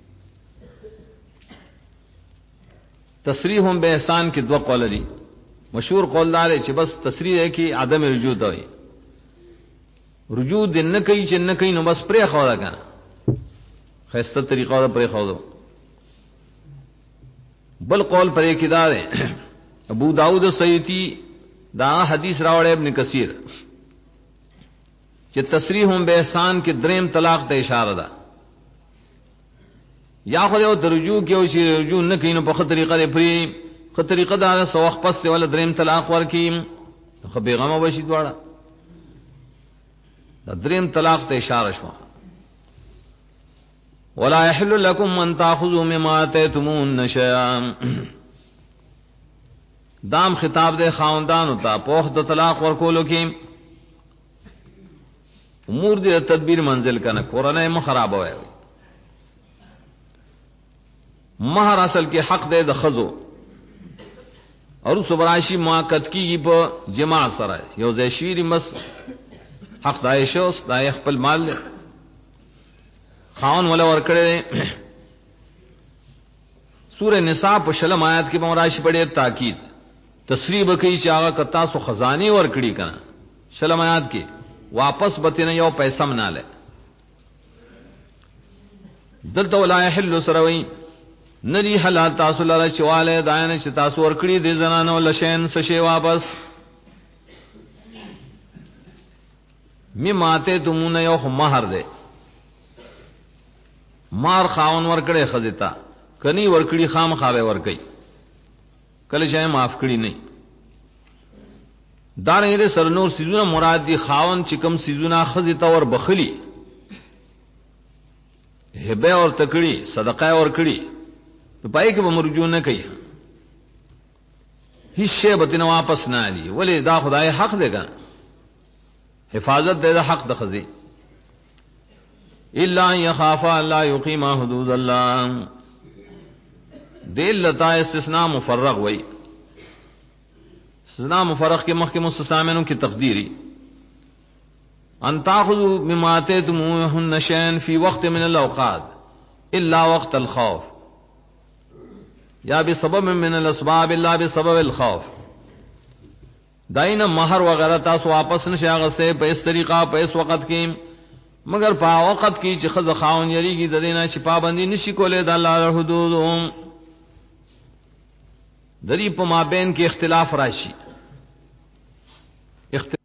تصریح بے احسان کی دو قول دی مشہور قول دار ہے چې بس تصریح ہے کہ عدم رجوع دوی رجوع دن نہ کوي چې نه کوي نو بس پرې خو دا کنه خیستہ طریقہ دا پرے خودو بل قول پر ایک ادار ہے ابو داؤد سیتی دا حدیث راوڑے ابن کثیر کہ تصریحوں بے احسان کے دریم طلاق تے اشارہ دا یا خود او ترجو کیو چی رجوع نہ کینو په طریقہ دے پری خ طریقہ دا سو وخت پس ولا دریم طلاق ورکی خ بیغمه بشی دواړه دا دریم طلاق تے اشارہ شو ولا يحل لكم ان تاخذوا مما اتيتمون شيئا دام خطاب دے خاوندان ہوتا پوخ د طلاق ورکولو کی امور دی تدبیر منزل کنه قرآن میں خراب ہوئے مہر اصل کے حق دے د خزو اور سبراشی موقت کی په جماع سره یو زیشویری مس حق دایشوس دای خپل مال خاون ولا ورکړي سورہ نساء په شلم آیات کې موراشی پڑے تاکید تصریح بکی چاغه کتا سو خزانی ورکړي کنه شلم آیات کې واپس بتنه یو پیسہ مناله دلته ولا يحل سروي ندی حلال تاسو لاره چواله داینه چې تاسو ورکړي دي زنانو لشین سشي واپس می ماته تمونه یو مہر ده مار خاون ورکړي خزتا کني ورکړي خام خاوي ورکړي کله چې معاف کړي نه دانه سرنور سيزونه مراد دي خاون چې کم سيزونه خزتا ور بخلي هبه اور تکړي صدقه اور کړي تو پای کې به مرجو نه کوي هیڅ شی به واپس نه علي ولی دا خدای حق دی ګان حفاظت دے دا حق د خزي الا يخاف الله يقيم حدود الله دل لتا استثناء مفرغ وئی استثناء مفرغ کے مخ کے مستثناء کی تقدیری ان تاخذوا مما اتيتموهن شيئا في وقت من الاوقات الا وقت الخوف یا بسبب من الاسباب الا بسبب الخوف دائنا مہر وغیرہ تاسو واپس نشي هغه سے په اس طریقہ په اس وخت کې مگر په وخت کې چې خذ خاون یریږي د دینه چې پابندي نشي کولای د الله حدود دری په مابین کې اختلاف راشي